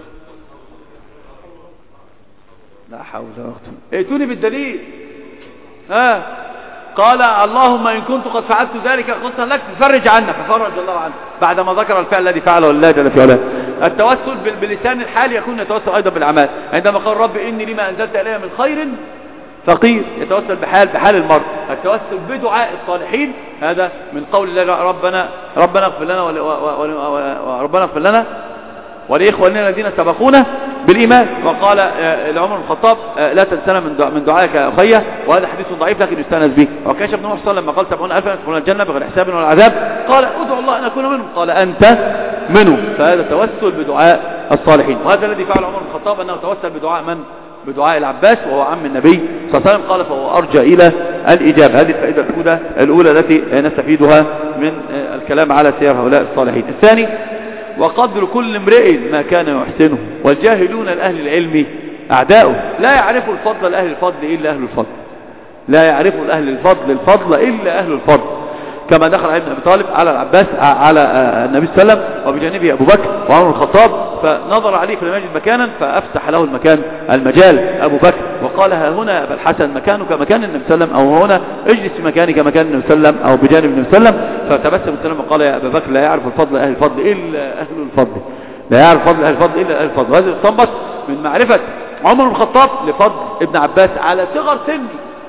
لا حول ولا قوة، ائتوني بالدليل. ها قال اللهم إن كنت قد فعلت ذلك قلت لك تفرج عنك، ففرج الله عنه بعدما ذكر الفعل الذي فعله الله جل في علاه. التوسل بلسان الحال يكون يتوسل أيضا بالأعمال، عندما قال رب إني لما أنزلت إلي من خير فقير، يتوسل بحال بحال المرء. التوسل بدعاء الصالحين هذا من قول الله ربنا ربنا اغفر لنا وربنا اغفر لنا ولإخواننا الذين سبقونا بالإيمان. وقال لعمر بن الخطاب لا تنسنا من دعائك يا أخي، وهذا حديث ضعيف لكن يستانس به. وكاش ابن محصن لما قال سبعون ألفا يدخلون الجنة بغير حساب ولا عذاب قال ادعو الله أن أكون منهم، قال أنت منه. فهذا توسل بدعاء الصالحين، وهذا الذي فعل عمر بن الخطاب أنه توسل بدعاء من؟ بدعاء العباس وهو عم النبي صلى الله عليه وسلم. قال فهو أرجى إلى الإجابة. هذه الفائدة الأولى الأولى التي نستفيدها من الكلام على سير هؤلاء الصالحين. الثاني وقدر كل امرئ ما كان يحسنه، والجاهلون لأهل العلم أعداؤه. لا يعرف الفضل لأهل الفضل إلا أهل الفضل، لا يعرف أهل الفضل الفضل إلا أهل الفضل. كما دخل ابن أبي طالب على العباس على النبي صلى الله عليه وسلم وبجانبه أبو بكر وعمر بن الخطاب، فنظر عليه فلم يجد مكانا فأفسح له المكان المجال أبو بكر، وقال ها هنا أبا الحسن مكانك مكان النبي صلى الله عليه وسلم، أو هنا اجلس في مكانك مكان النبي صلى الله عليه وسلم أو بجانب النبي صلى الله عليه وسلم. فتبسم السلام وقال يا أبا بكر لا يعرف الفضل أهل الفضل إلا أهل الفضل، لا يعرف فضل أهل الفضل إلا أهل الفضل. وهذا يستنبط من معرفة عمر بن الخطاب لفضل ابن عباس على صغر سنه،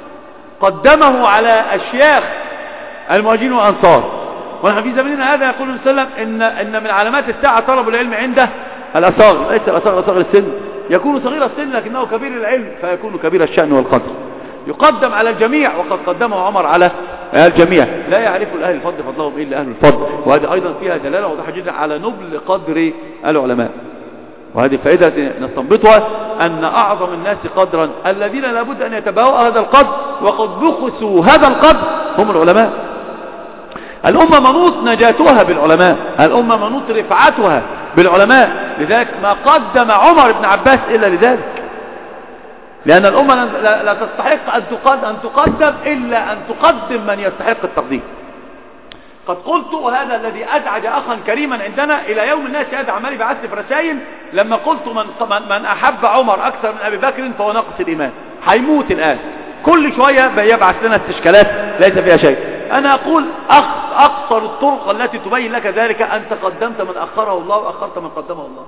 قدمه على أشياخ المهاجرين والأنصار. ونحن في زماننا هذا يقول النبي صلى الله عليه وسلم إن إن من علامات الساعة طلب العلم عنده الأصاغر، ليس الأصاغر صغر السن، يكون صغير السن لكنه كبير العلم فيكون كبير الشأن والقدر، يقدم على الجميع وقد قدمه عمر على الجميع. لا يعرف أهل الفضل فضلهم إلا أهل الفضل. وهذه أيضا فيها دلالة واضحة جدا على نبل قدر العلماء. وهذه فائدة نستنبطها أن أعظم الناس قدرا الذين لابد أن يتباوأوا هذا القدر وقد بخسوا هذا القدر هم العلماء. الأمة منوط نجاتها بالعلماء، الأمة منوط رفعتها بالعلماء. لذلك ما قدم عمر بن عباس إلا لذلك، لأن الأمة لا تستحق أن تقدم, أن تقدم إلا أن تقدم من يستحق التقديم. قد قلت وهذا الذي أزعج أخا كريما عندنا إلى يوم الناس هذا عمال يبعث لي في رسائل، لما قلت من, من أحب عمر أكثر من أبي بكر فهو ناقص الإيمان، هيموت الآن. كل شوية يبعث لنا استشكالات ليس فيها شيء. أنا أقول أقصر الطرق التي تبين لك ذلك أنت قدمت من أخره الله وأخرت من قدمه الله.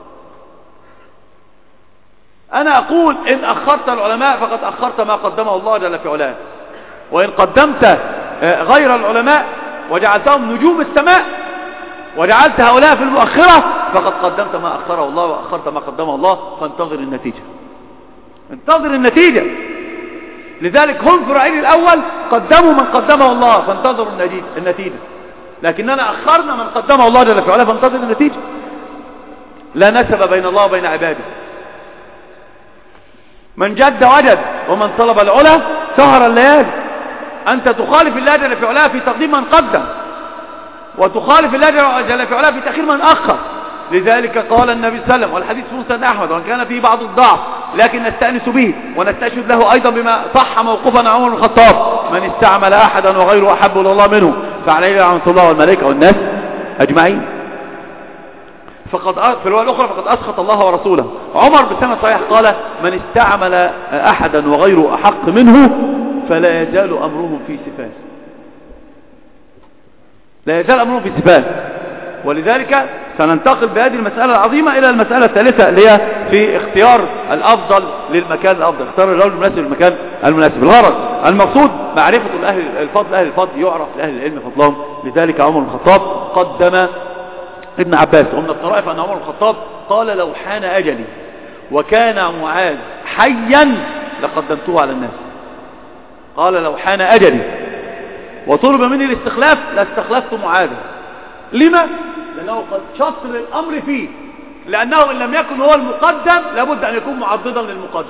أنا أقول إن أخرت العلماء فقد أخرت ما قدمه الله جل في علاه، وإن قدمت غير العلماء وجعلتهم نجوم السماء وجعلت هؤلاء في المؤخرة فقد قدمت ما أخره الله وأخرت ما قدمه الله. فانتظر النتيجة، انتظر النتيجة. لذلك هم في الرعيل الأول قدموا من قدمه الله فانتظروا النتيجة، لكننا أخرنا من قدمه الله جل في علاه فانتظر النتيجة. لا نسب بين الله وبين عباده، من جد وجد ومن طلب العلا سهر الليالي. أنت تخالف الله جل في علاه في تقديم من قدم، وتخالف الله جل في علاه في تأخير من أخر. لذلك قال النبي صلى الله عليه وسلم والحديث في مسند أحمد وان كان فيه بعض الضعف لكن نستأنس به ونستشهد له أيضا بما صح موقوفا عمر بن الخطاب: من استعمل أحدا وغيره أحب إلى الله منه فعليه لعنة الله والملائكة والناس أجمعين. فقد في الرواية الأخرى فقد أسخط الله ورسوله. عمر بالسنة صحيح قال: من استعمل أحدا وغيره أحق منه فلا يزال أمرهم في سفاه، لا يزال أمرهم في سفاه. ولذلك سننتقل بهذه المسألة العظيمة إلى المسألة الثالثة اللي هي في اختيار الأفضل للمكان الأفضل، اختيار الرجل المناسب للمكان المناسب. الغرض المقصود معرفة الأهل الفضل، أهل الفضل يعرف لأهل العلم فضلهم. لذلك عمر بن الخطاب قدم ابن عباس، ومن الطرائف أن عمر بن الخطاب قال لو حان أجلي وكان معاذ حيا لقدمته على الناس. قال لو حان أجلي وطلب مني الاستخلاف لاستخلفت معاذا. لما؟ لأنه قد شطر الأمر فيه، لأنه إن لم يكن هو المقدم لابد أن يكون معضدا للمقدم.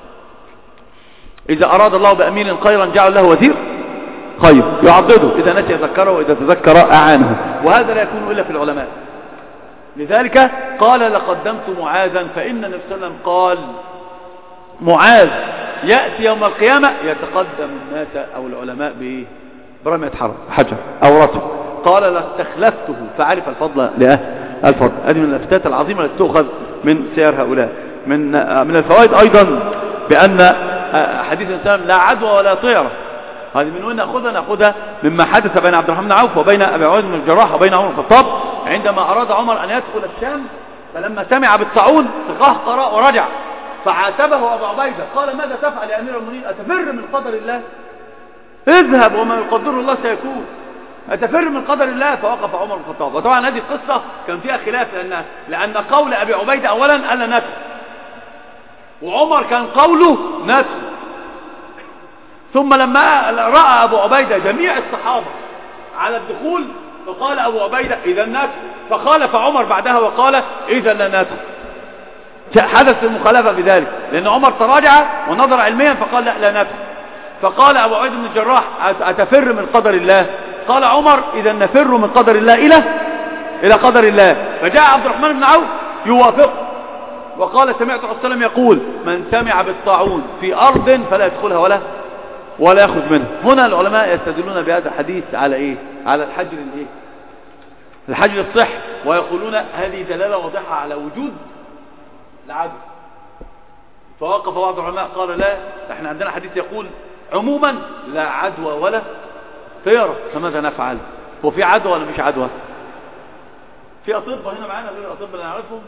إذا أراد الله بأمين خيرا جعل له وزير خير يعضده، إذا نسي يذكره وإذا تذكر أعانه، وهذا لا يكون إلا في العلماء. لذلك قال لقدمت معاذا، فإن النبي صلى الله عليه وسلم قال معاذ يأتي يوم القيامة يتقدم الناس أو العلماء بإيه؟ برمية حجر أو رطب. قال لاستخلفته، فعرف الفضل لأهل الفضل. هذه من الأفتات العظيمة التي تؤخذ من سير هؤلاء. من من الفوائد أيضا بأن حديث الإنسان لا عدوى ولا طيرة. هذه من وين نأخذها؟ نأخذها مما حدث بين عبد الرحمن بن عوف وبين أبي عبيدة بن الجراح وبين عمر بن الخطاب عندما أراد عمر أن يدخل الشام، فلما سمع بالطاعون تقهقر ورجع، فعاتبه أبو عبيدة قال ماذا تفعل يا أمير المؤمنين؟ أتفر من قدر الله؟ اذهب وما يقدره الله سيكون، أتفر من قدر الله. فوقف عمر بن الخطاب. وطبعا هذه القصة كان فيها خلاف، لأن لأن قول أبي عبيدة أولا ألا ندخل، وعمر كان قوله ندخل. ثم لما رأى أبو عبيدة جميع الصحابة على الدخول فقال أبو عبيدة إذا ندخل، فخالف عمر بعدها وقال إذا لا ندخل. حدث المخالفة بذلك، لأن عمر تراجع ونظر علميا فقال لا لا ندخل. فقال أبو عبيدة بن الجراح أتفر من قدر الله؟ قال عمر إذا نفر من قدر الله إلى إلى قدر الله. فجاء عبد الرحمن بن عوف يوافق وقال سمعت عليه السلام يقول من سمع بالطاعون في أرض فلا يدخلها ولا ولا يأخذ منها. هنا العلماء يستدلون بهذا الحديث على إيه؟ على الحجر الإيه؟ الحجر الصح، ويقولون هذه دلالة واضحة على وجود العدو. فوقف بعض العلماء قال لا، احنا عندنا حديث يقول عموما لا عدوى ولا طيرة، فماذا نفعل؟ هو في عدوى ولا مش عدوى؟ في أطباء هنا معانا غير الأطباء اللي نعرفهم؟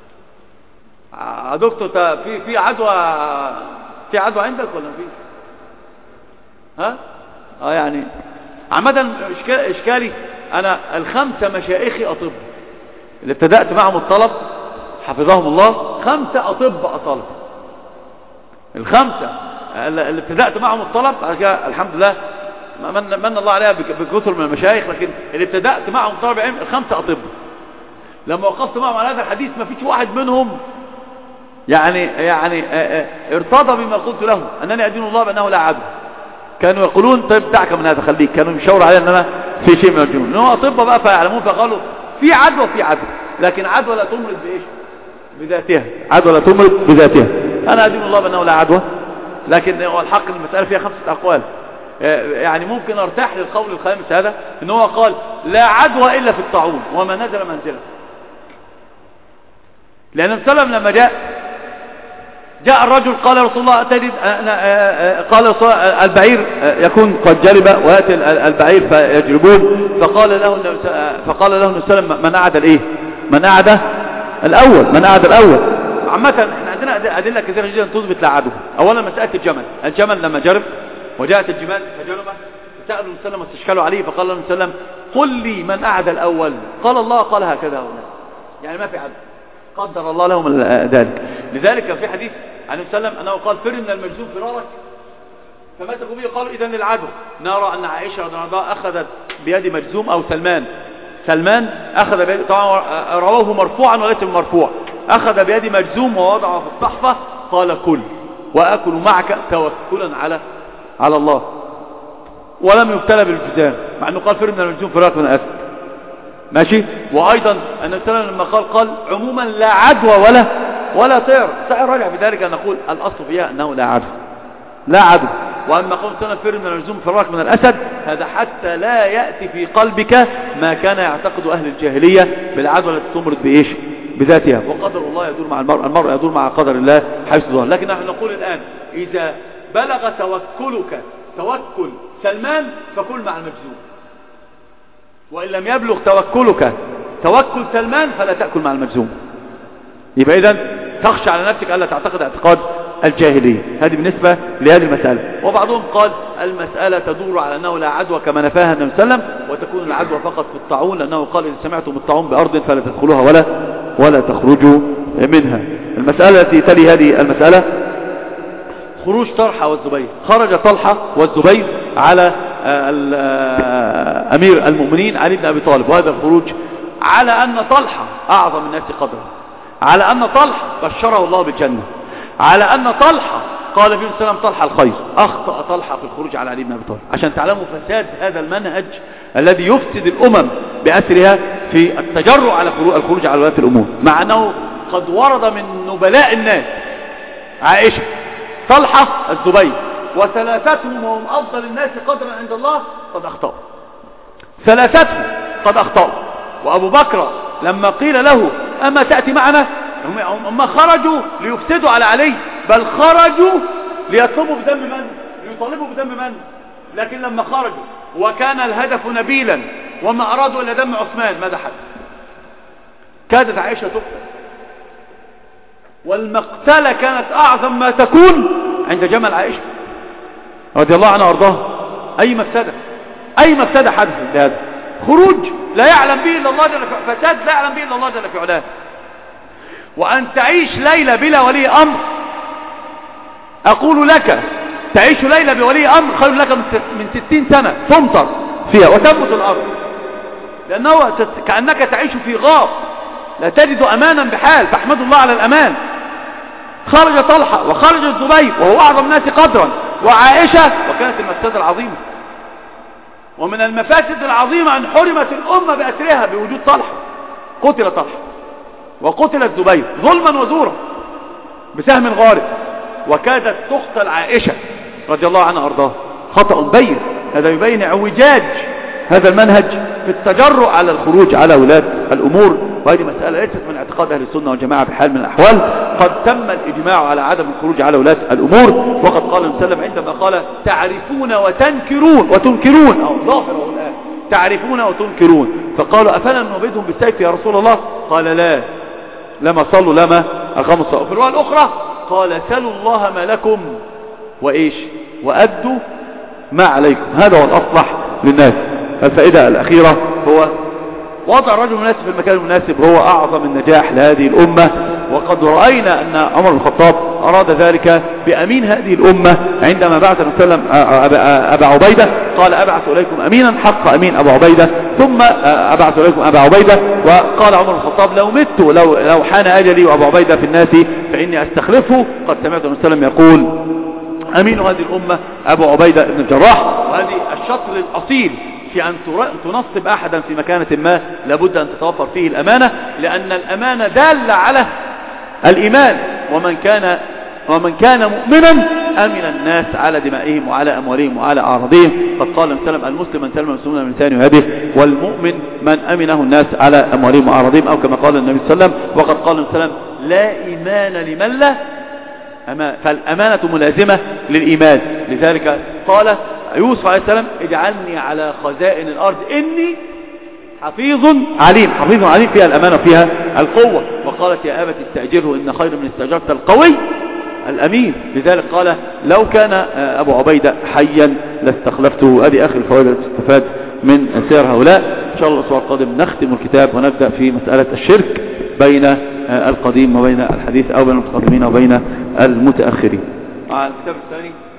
دكتور في في عدوى في عدوى عندك ولا مفيش؟ ها؟ اه يعني عامة اشكالي انا الخمسة مشايخي اطباء اللي ابتدأت معهم الطلب حفظهم الله، خمسة اطباء طلب. الخمسة اللي ابتدأت معهم الطلب الحمد لله من, من الله عليها بكثر من المشايخ، لكن اللي ابتدأت معهم طلب علم الخمسة اطباء. لما وقفت معهم على هذا الحديث ما فيش واحد منهم يعني يعني ارتضى بما قلت له انني ادين الله بانه لا عدو. كانوا يقولون طيب دعك من هذا خليك، كانوا يشاوروا علي ان انا في شيء من الجنون، انه اطباء بقى فيعلمون، فقالوا في عدوى في عدوى، لكن عدوى لا تمرض بايش؟ بذاتها. عدوى لا تمرض بذاتها. انا ادين الله بانه لا عدوى، لكن هو الحق المساله فيها خمسه اقوال. يعني ممكن ارتاح للقول الخامس هذا ان هو قال لا عدوى الا في الطاعون وما نزل منزله. لان النبي صلى الله عليه وسلم لما جاء جاء الرجل قال رسول الله أتجد قال رسول البعير يكون قد جرب ويأتي البعير فيجربون، فقال له فقال له النبي صلى الله عليه وسلم من أعد الإيه؟ من أعد الأول من أعد الأول. عامة احنا عندنا أدلة كثيرة جدا تثبت لا عدوى. أولا مسألة الجمل، الجمل لما جرب وجاءت الجمال فجربه سألوا النبي صلى الله عليه وسلم واستشكلوا عليه، فقال له النبي صلى الله عليه وسلم قل لي من أعد الأول؟ قال الله قال هكذا هنا، يعني ما في عدوى، قدر الله لهم ذلك. لذلك في حديث عن النبي صلى الله عليه وسلم أنه قال فر من المجذوم فرارك، فمسكوا به قالوا إذن للعدو. نرى أن عائشة رضي الله عنها أخذت بيد مجذوم أو سلمان سلمان أخذ بيد، طبعا رواه مرفوعا وليس مرفوع، أخذ بيد مجذوم ووضعه في الصحفة قال كل وأكل معك توكلا على على الله، ولم يبتلى بالجذام، مع أنه قال فر من المجذوم فرارك من الأسد. ماشي. وأيضا النبي صلى الله عليه وسلم لما قال قال عموما لا عدوى ولا ولا طير. سأرجع بذلك أن نقول الأصل فيها أنه لا عدوى لا عدوى. وأما قول سنة فر من الجذوم فرارك من الأسد، هذا حتى لا يأتي في قلبك ما كان يعتقد أهل الجاهلية بالعدوى التي تمرض بإيش؟ بذاتها. وقدر الله يدور مع المرء، المرء يدور مع قدر الله حيث ظهر. لكن نحن نقول الآن إذا بلغ توكلك توكل سلمان فكل مع المجذوم، وإن لم يبلغ توكلك توكل سلمان فلا تأكل مع المجزوم. يبقى إذن تخشى على نفسك ألا تعتقد اعتقاد الجاهلية. هذه بالنسبة لهذه المسألة. وبعضهم قال المسألة تدور على أنه لا عدوى كما نفاها النبي صلى الله عليه وسلم، وتكون العدوى فقط في الطاعون، لأنه قال إن سمعتم الطاعون بأرض فلا تدخلوها ولا ولا تخرجوا منها. المسألة التي تلي هذه المسألة خروج طلحة والزبير. خرج طلحة والزبير على أمير المؤمنين علي بن أبي طالب، وهذا الخروج على أن طلحة أعظم الناس قدرا، على أن طلحة بشره الله بالجنة، على أن طلحة قال فيه السلام طلحة الخير. أخطأ طلحة في الخروج على علي بن أبي طالب، عشان تعلموا فساد هذا المنهج الذي يفسد الأمم بأسرها في التجرع على الخروج على ولاة الأمور، مع أنه قد ورد من نبلاء الناس عائشة طلحة الزبير وثلاثتهم وهم أفضل الناس قدرا عند الله قد أخطأوا. ثلاثتهم قد أخطأوا. وأبو بكر لما قيل له أما تأتي معنا، هم خرجوا ليفسدوا على علي، بل خرجوا ليطلبوا بدم من؟ ليطالبوا بدم من؟ لكن لما خرجوا وكان الهدف نبيلا وما أرادوا إلا دم عثمان، ماذا حدث؟ كادت عائشة تقتل، والمقتلة كانت أعظم ما تكون عند جمل عائشة رضي الله عنها وارضاها. أي مفسدة أي مفسدة حدثت لهذا خروج لا يعلم به إلا الله جل في فساد لا يعلم به إلا الله جل في علاه. وأن تعيش ليلة بلا ولي أمر، أقول لك تعيش ليلة بولي أمر خير لك من ستين سنة تمطر فيها وتنبت الأرض، لأنه كأنك تعيش في غار لا تجد أمانا بحال، فاحمد الله على الأمان. خرج طلحة وخرج الزبير وهو أعظم الناس قدرا، وعائشة، وكانت المفسدة العظيمة. ومن المفاسد العظيمة أن حرمت الأمة بأسرها بوجود طلحة. قتل طلحة وقتل الزبير ظلما وزورا بسهم غارب، وكادت تقتل عائشة رضي الله عنها وارضاها. خطأ بين، هذا يبين اعوجاج هذا المنهج في التجرؤ على الخروج على ولاة الأمور. وهذه مسألة ليست من اعتقاد أهل السنة والجماعة بحال من الأحوال. قد تم الإجماع على عدم الخروج على ولاة الأمور، وقد قال النبي صلى الله عليه وسلم عندما قال تعرفون وتنكرون وتنكرون، أو ظاهره الآن تعرفون وتنكرون، فقالوا أفلا نبيدهم بالسيف يا رسول الله؟ قال لا، لما صلوا لما أقاموا الصلاة. في الرواية الأخرى قال سلوا الله ما لكم وإيش وأدوا ما عليكم. هذا هو الأصلح للناس. الفائدة الأخيرة هو وضع الرجل المناسب في المكان المناسب هو أعظم النجاح لهذه الأمة. وقد رأينا أن عمر بن الخطاب أراد ذلك بأمين هذه الأمة عندما بعث النبي صلى الله عليه وسلم أبا عبيدة، قال أبعث إليكم أمينا حق أمين أبو عبيدة، ثم أبعث إليكم أبا عبيدة. وقال عمر بن الخطاب لو مت لو, لو حان أجلي وأبو عبيدة في الناس فإني أستخلفه. قد سمعت النبي صلى الله عليه وسلم يقول أمين هذه الأمة أبو عبيدة بن الجراح. وهذه الشطر الأصيل في أن تنصب أحدا في مكانة ما لابد أن تتوفر فيه الأمانة، لأن الأمانة دالة على الإيمان. ومن كان ومن كان مؤمنا أمن الناس على دمائهم وعلى أموالهم وعلى أعراضهم. قد قال النبي المسلم من سلم المسلمون من لسانه ويده، والمؤمن من أمنه الناس على أموالهم وأعراضهم، أو كما قال النبي صلى الله عليه وسلم. وقد قال النبي صلى الله عليه وسلم لا إيمان لمن لا أمان، فالأمانة ملازمة للإيمان. لذلك قال يوسف عليه السلام اجعلني على خزائن الأرض إني حفيظ عليم. حفيظ عليم فيها الأمانة فيها القوة. وقالت يا أبت استأجره إن خير من استأجرت القوي الأمين. لذلك قال لو كان أبو عبيدة حيا لاستخلفته. هذه آخر الفوائد التي تستفاد من سير هؤلاء. إن شاء الله الأسبوع القادم نختم الكتاب ونبدأ في مسألة الشرك بين القديم وبين الحديث، أو بين المتقدمين وبين المتأخرين. الكتاب الثاني